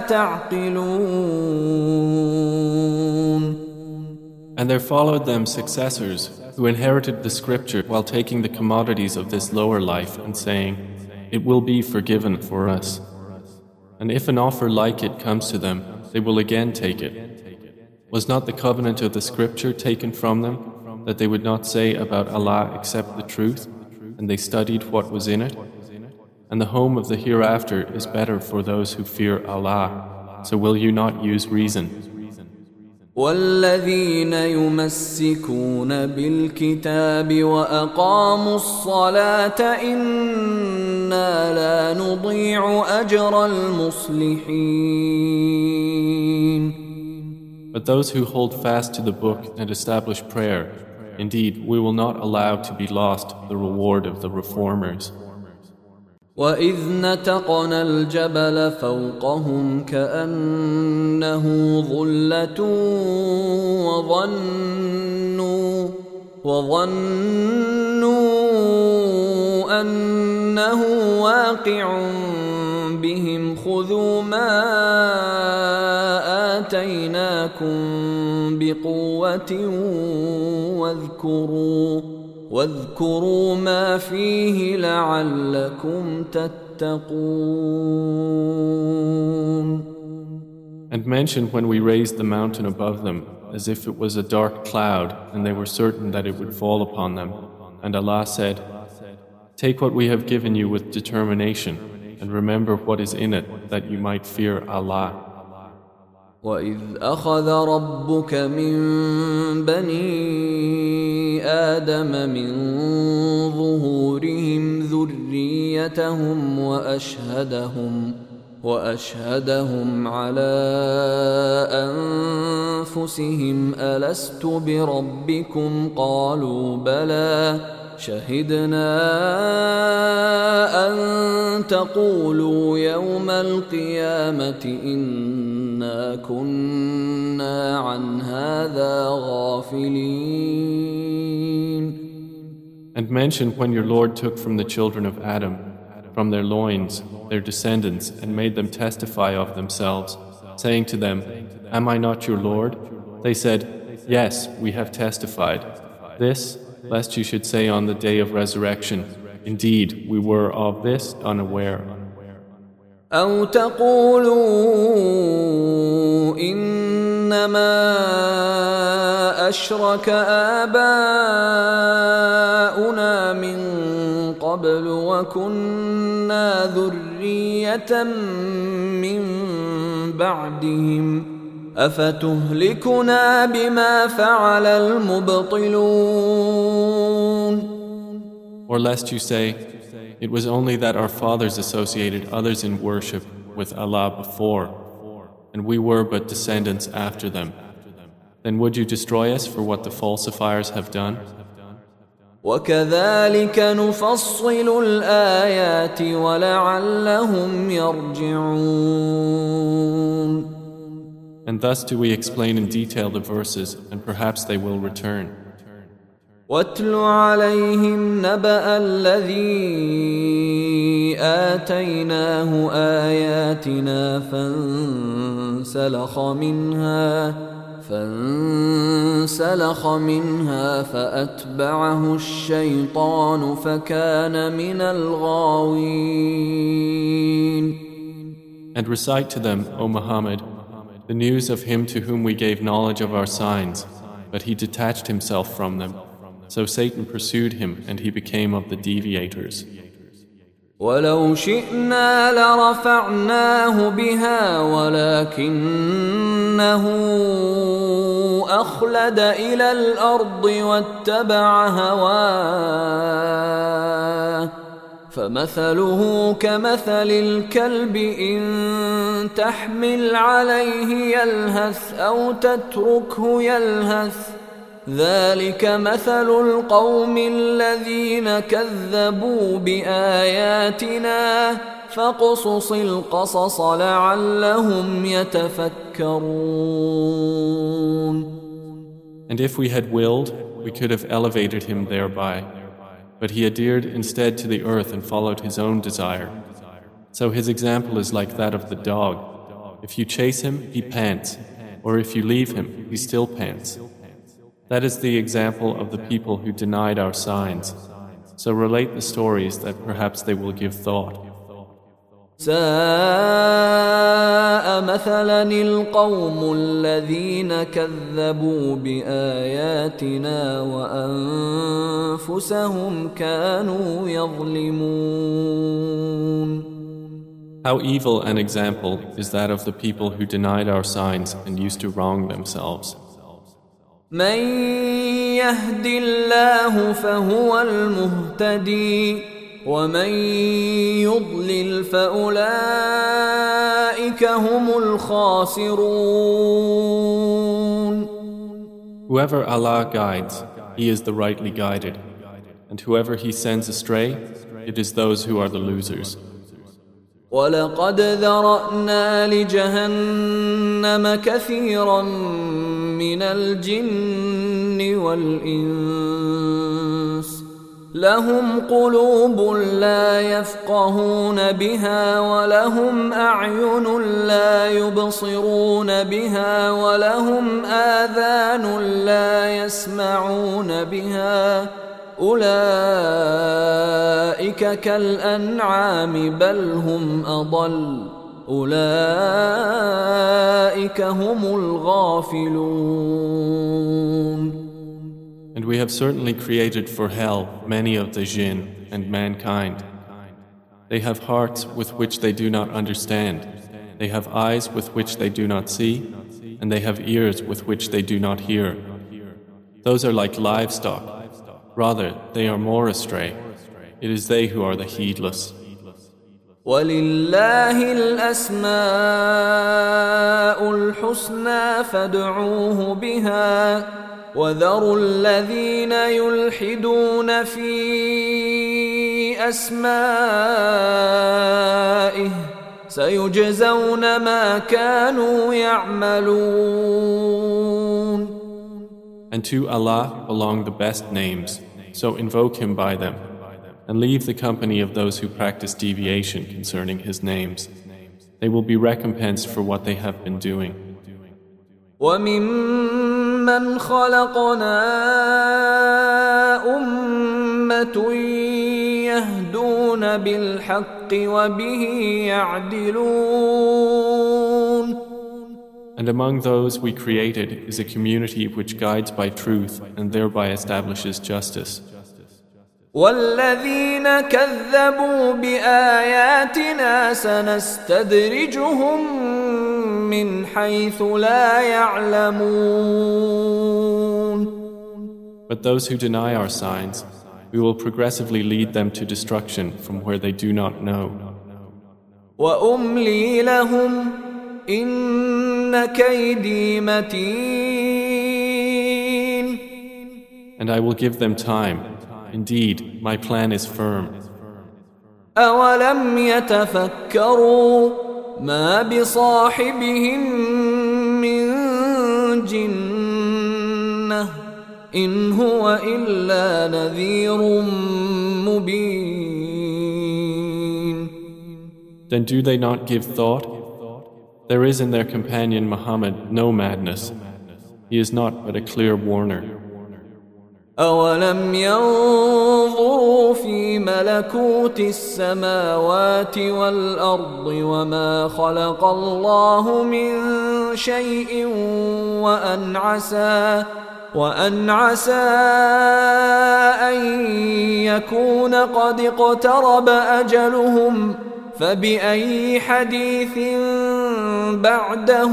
تعقلون. And there followed them successors who inherited the scripture while taking the commodities of this lower life and saying, "It will be forgiven for us." And if an offer like it comes to them, they will again take it. Was not the covenant of the scripture taken from them, that they would not say about Allah except the truth, and they studied what was in it? And the home of the hereafter is better for those who fear Allah. So will you not use reason? والذين يمسكون بالكتاب وأقاموا الصلاة إنا لا نضيع أجر المصلحين. But those who hold fast to the book and establish prayer, indeed we will not allow to be lost the reward of the reformers. وَإِذْ نَتَقْنَا الْجَبَلَ فَوْقَهُمْ كَأَنَّهُ ظُلَّةٌ وَظَنُّوا أَنَّهُ واقع بهم خُذُوا ما آتَيْنَاكُمْ بِقُوَّةٍ واذكروا ما فيه لعلكم تتقون. And mention when we raised the mountain above them as if it was a dark cloud and they were certain that it would fall upon them. And Allah said, "Take what we have given you with determination and remember what is in it that you might fear Allah." وَإِذْ أَخَذَ رَبُّكَ مِنْ بَنِي آدَمَ مِنْ ظُهُورِهِمْ ذُرِّيَّتَهُمْ وَأَشْهَدَهُمْ عَلَى أَنفُسِهِمْ أَلَسْتُ بِرَبِّكُمْ قَالُوا بَلَى شَهِدْنَا أَن تَقُولُوا يَوْمَ الْقِيَامَةِ إِنَّا كُنَّا عَنْ هَذَا غَافِلِينَ. And mention when your Lord took from the children of Adam, from their loins, their descendants, and made them testify of themselves, saying to them, "Am I not your Lord?" They said, "Yes, we have testified." This, lest you should say on the day of resurrection, Indeed, we were of this unaware. أو تقولوا إنما أشرك آباؤنا من قبل وكنا ذرية من بعدهم أفتهلكنا بما فعل المبطلون. Or lest you say, it was only that our fathers associated others in worship with Allah before, and we were but descendants after them. Then would you destroy us for what the falsifiers have done? وكذلك نفصل الآيات ولعلهم يرجعون. And thus do we explain in detail the verses, and perhaps they will return. واتل عليهم نبأ الذي آتيناه آياتنا فانسلخ منها فأتبعه الشيطان فكان من الغاوين. And recite to them, O Muhammad, the news of him to whom we gave knowledge of our signs, but he detached himself from them. So Satan pursued him, and he became of the deviators. ولو شئنا لرفعناه بها ولكنه أخلد إلى الأرض واتبع هواه فمثله كمثل الكلب إن تحمل عليه يلهث أو تتركه يلهث ذلك مثل القوم الذين كذبوا بآياتنا فاقصص القصص لعلهم يتفكرون. And if we had willed, we could have elevated him thereby. But he adhered instead to the earth and followed his own desire. So his example is like that of the dog. If you chase him, he pants, or if you leave him, he still pants. That is the example of the people who denied our signs. So relate the stories that perhaps they will give thought. ساء مثلا القوم الذين كذبوا بآياتنا وأنفسهم كانوا يظلمون. How evil an example is that of the people who denied our signs and used to wrong themselves. من يهد الله فهو المهتدي ومن يضلل فأولئك هم الخاسرون. Whoever Allah guides, he is the rightly guided, and whoever he sends astray, it is those who are the losers. ولقد ذرأنا لجهنم كثيرا من الجن والإنس لهم قلوب لا يفقهون بها ولهم أعين لا يبصرون بها ولهم آذان لا يسمعون بها أولئك كالأنعام بل هم أضل أولئك هم الغافلون. And we have certainly created for hell many of the jinn and mankind. They have hearts with which they do not understand. They have eyes with which they do not see, and they have ears with which they do not hear. Those are like livestock. Rather, they are more astray. It is they who are the heedless. وَلِلَّهِ الْأَسْمَاءُ الْحُسْنَى فَادْعُوهُ بِهَا وَذَرُوا الَّذِينَ يُلْحِدُونَ فِي أَسْمَائِهِ سَيُجْزَوْنَ مَا كَانُوا يَعْمَلُونَ. And to Allah belong the best names, so invoke Him by them, and leave the company of those who practice deviation concerning His names. They will be recompensed for what they have been doing. وَمِمَّنْ خَلَقْنَا أُمَّةٌ يهدون بالحق وبه يعدلون. And among those we created is a community which guides by truth and thereby establishes justice. والذين كذبوا بآياتنا سنستدرجهم من حيث لا يعلمون. But those who deny our signs, we will progressively lead them to destruction from where they do not know. وأملي لهم إن كيدي متين. And I will give them time. Indeed, my plan is firm. أولم يتفكروا ما بصاحبهم من جنة إن هو إلا نذير مبين. Then do they not give thought? There is in their companion Muhammad no madness. He is not but a clear warner. أولم ينظروا في ملكوت السماوات والأرض وما خلق الله من شيء وأن عسى أن يكون قد اقترب أجلهم فبأي حديث بعده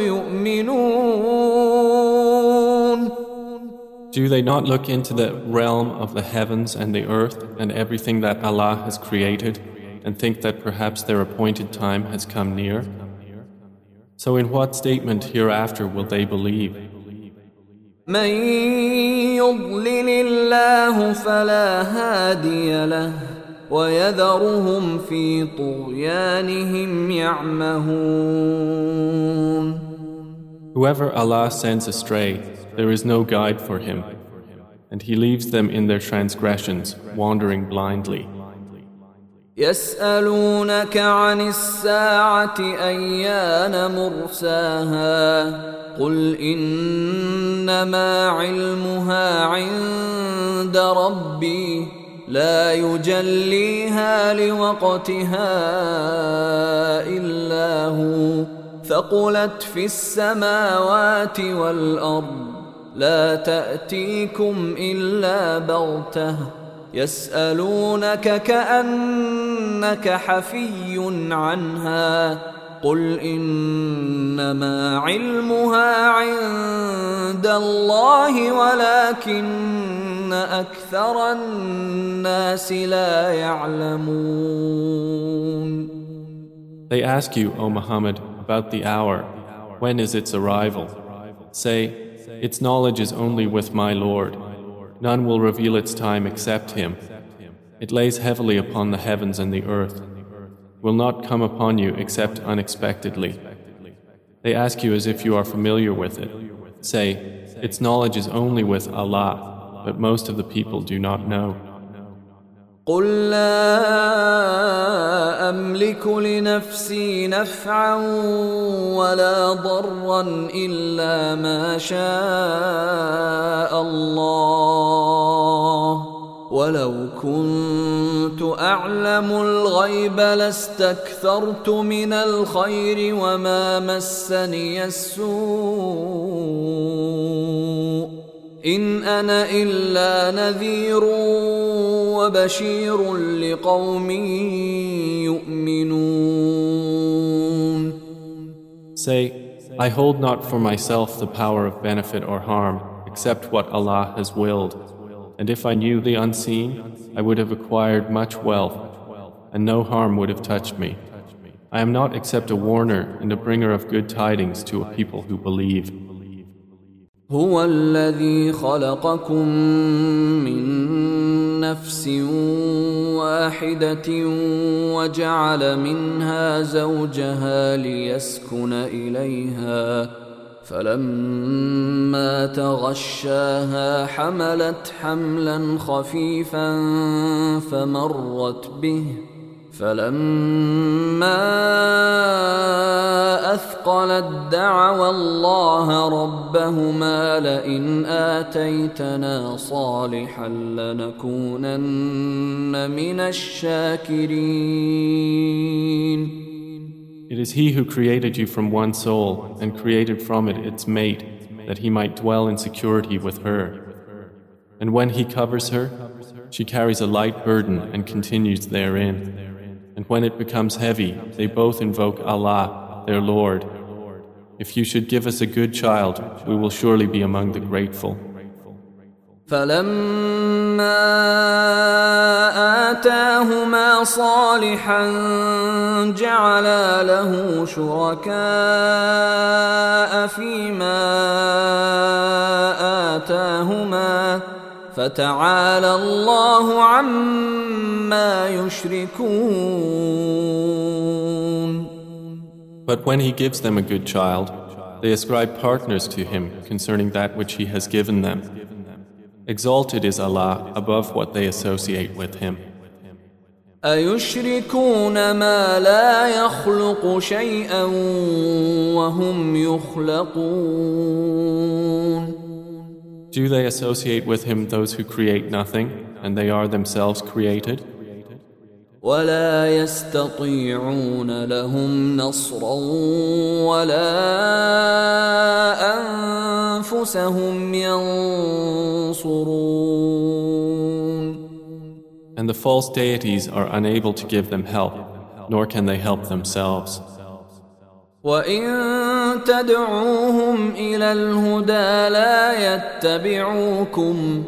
يؤمنون. Do they not look into the realm of the heavens and the earth and everything that Allah has created and think that perhaps their appointed time has come near? So in what statement hereafter will they believe? من يضلل الله فلا هادي له ويذرهم في طغيانهم يعمهون. Whoever Allah sends astray, there is no guide for him, and He leaves them in their transgressions, wandering blindly. يسألونك عن الساعة أيان مرساها قل إنما علمها عند ربي لا يجليها لوقتها إلا هو ثقلت في السماوات والأرض لا تأتيكم إلا بغتة يسألونك كأنك حفي عنها قل إنما علمها عند الله ولكن أكثر الناس لا يعلمون. They ask you, O Muhammad, about the hour. When is its arrival? Say, its knowledge is only with my Lord. None will reveal its time except Him. It lays heavily upon the heavens and the earth. Will not come upon you except unexpectedly. They ask you as if you are familiar with it. Say, its knowledge is only with Allah, but most of the people do not know. قل لا أملك لنفسي نفعا ولا ضرا إلا ما شاء الله ولو كنت أعلم الغيب لاستكثرت من الخير وما مسني السوء إن أنا إلا نذير وبشير لقوم يؤمنون. Say, I hold not for myself the power of benefit or harm except what Allah has willed. And if I knew the unseen, I would have acquired much wealth, and no harm would have touched me. I am not except a warner and a bringer of good tidings to a people who believe. هو الذي خلقكم من نفس واحدة وجعل منها زوجها ليسكن إليها فلما تغشاها حملت حملا خفيفا فلما أثقلت دعوا الله ربهما لئن آتيتنا صالحا لنكونن من الشاكرين. It is He who created you from one soul and created from it its mate, that He might dwell in security with her. And when He covers her, she carries a light burden and continues therein. And when it becomes heavy, they both invoke Allah, their Lord. If you should give us a good child, we will surely be among the grateful. فلما آتاهما صالحا جعلا له شركاء فيما آتاهما فتعالى الله عما يشركون. But when He gives them a good child, they ascribe partners to Him concerning that which He has given them. Exalted is Allah above what they associate with Him. أَيُشْرِكُونَ مَا لَا يَخْلُقُ شَيْئًا وَهُمْ يُخْلَقُونَ. Do they associate with Him those who create nothing, and they are themselves created? وَلَا يَسْتَطِيعُونَ لَهُمْ نَصْرًا وَلَا أَنفُسَهُمْ يَنصُرُونَ. And the false deities are unable to give them help, nor can they help themselves. وَإِن تَدْعُوهُمْ إِلَى الْهُدَى لَا يَتَّبِعُوكُمْ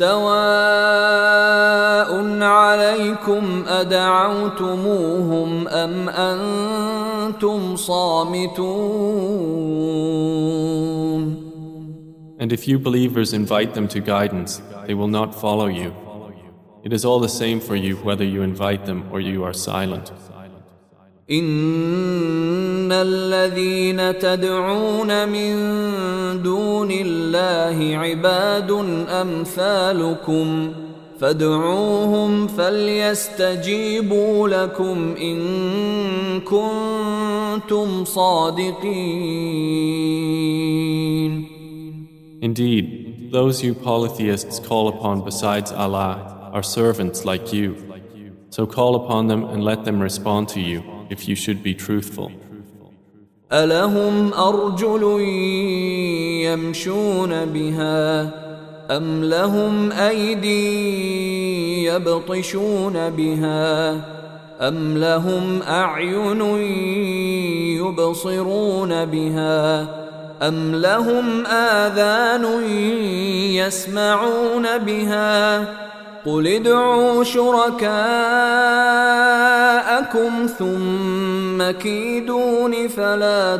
سواء عليكم أدعوتموهم أم أنتم صامتون. And if you believers invite them to guidance, they will not follow you. It is all the same for you whether you invite them or you are silent. إن الذين تدعون من دون الله عباد أمثالكم فادعوهم فليستجيبوا لكم إن كنتم صادقين. Indeed, those you polytheists call upon besides Allah are servants like you. So call upon them and let them respond to you if you should be truthful. ألهم أرجل يمشون بها أم لهم أيدي يبطشون بها أم لهم أعين يبصرون بها أم لهم آذان يسمعون بها قل ادعوا شركاءكم ثم كيدون فلا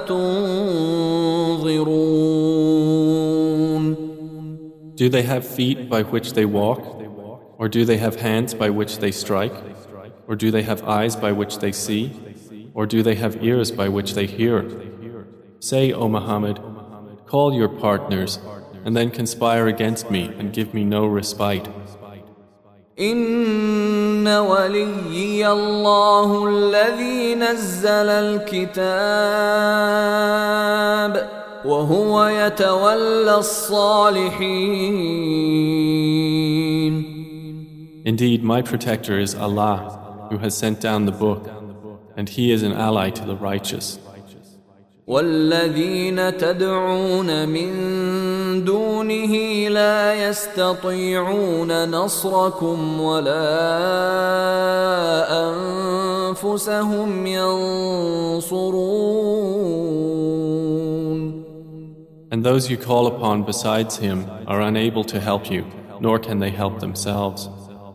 تنظرون. Do they have feet by which they walk? Or do they have hands by which they strike? Or do they have eyes by which they see? Or do they have ears by which they hear? Say, O Muhammad, call your partners and then conspire against me and give me no respite. إن وليي الله الذي نزل الكتاب وهو يتولى الصالحين. Indeed, my protector is Allah, who has sent down the book, and He is an ally to the righteous. والذين تدعون من دونه لا يستطيعون نصركم ولا أنفسهم ينصرون. And those you call upon besides Him are unable to help you, nor can they help themselves.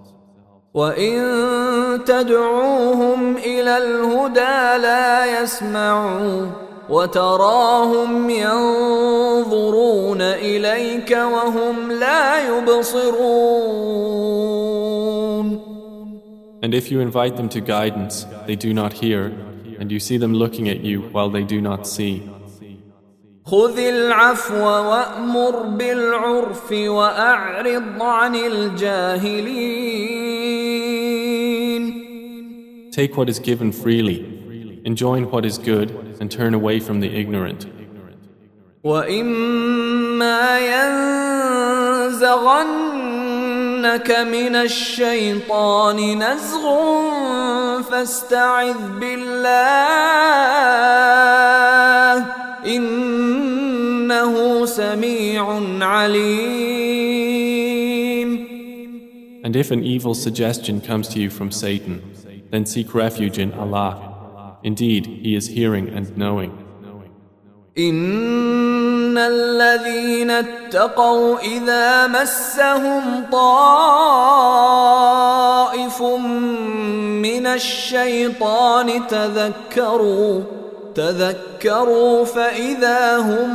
وإن تدعوهم إلى الهدى لا يسمعوا وتراهم ينظرون إليك وهم لا يبصرون. And if you invite them to guidance, they do not hear, and you see them looking at you while they do not see. خذ العفو وأمر بالعرف وأعرض عن الجاهلين. take what is given freely, enjoin what is good, and turn away from the ignorant. وَإِمَّا يَنزَغَنَّكَ مِنَ الشَّيْطَانِ نَزْغٌ فَاسْتَعِذْ بِاللَّهِ إِنَّهُ سَمِيعٌ عَلِيمٌ. And if an evil suggestion comes to you from Satan, then seek refuge in Allah. Indeed, He is hearing and knowing. إِنَّ الَّذِينَ اتَّقَوْا إِذَا مَسَّهُمْ طَائِفٌ مِّنَ الشَّيْطَانِ تذكروا فإذا هم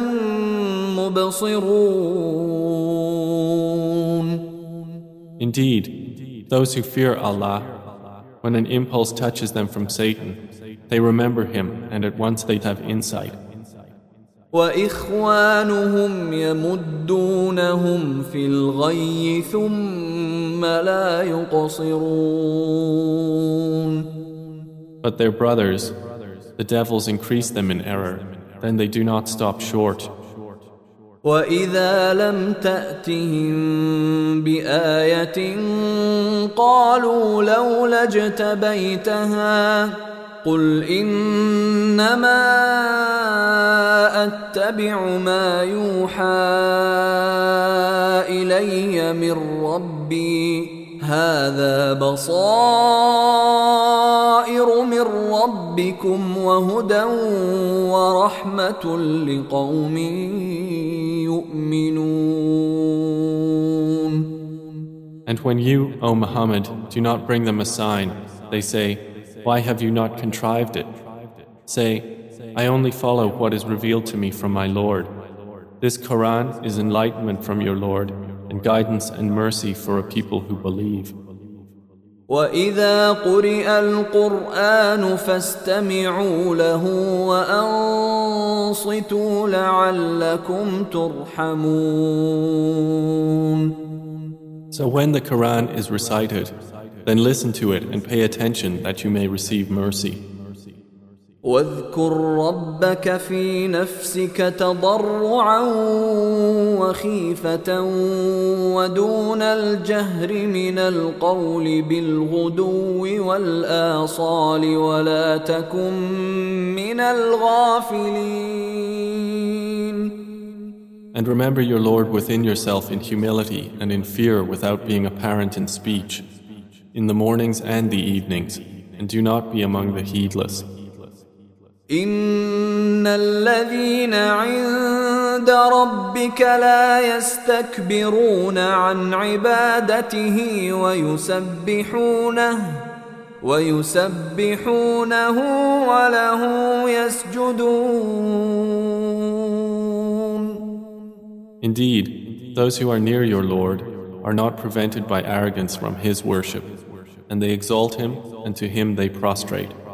مبصرون. Indeed, those who fear Allah, when an impulse touches them from Satan, they remember Him and at once they have insight. وإخوانهم يمدونهم في الغي ثم لا يقصرون. But their brothers, the devils increase them in error, then they do not stop short. وإذا لم تأتهم بآية قالوا لولا اجتبيتها قل إنما أتبع ما يوحى إلي من ربي هذا بصائر من ربكم وهدى ورحمة لقوم يؤمنون. And when you, O Muhammad, do not bring them a sign, they say, why have you not contrived it? Say, I only follow what is revealed to me from my Lord. This Quran is enlightenment from your Lord and guidance and mercy for a people who believe. وَإِذَا قُرِئَ الْقُرْآنُ فَاسْتَمِعُوا لَهُ وَأَنصِتُوا لَعَلَّكُمْ تُرْحَمُونَ. So when the Quran is recited, then listen to it and pay attention that you may receive mercy. واذكر ربك في نفسك تضرعا وخيفة ودون الجهر من القول بالغدو والآصال ولا تكن من الغافلين. And remember your Lord within yourself in humility and in fear without being apparent in speech, in the mornings and the evenings, and do not be among the heedless. إن الذين عند ربك لا يستكبرون عن عبادته ويسبحونه وله يسجدون. Indeed, those who are near your Lord are not prevented by arrogance from His worship, and they exalt Him and to Him they prostrate.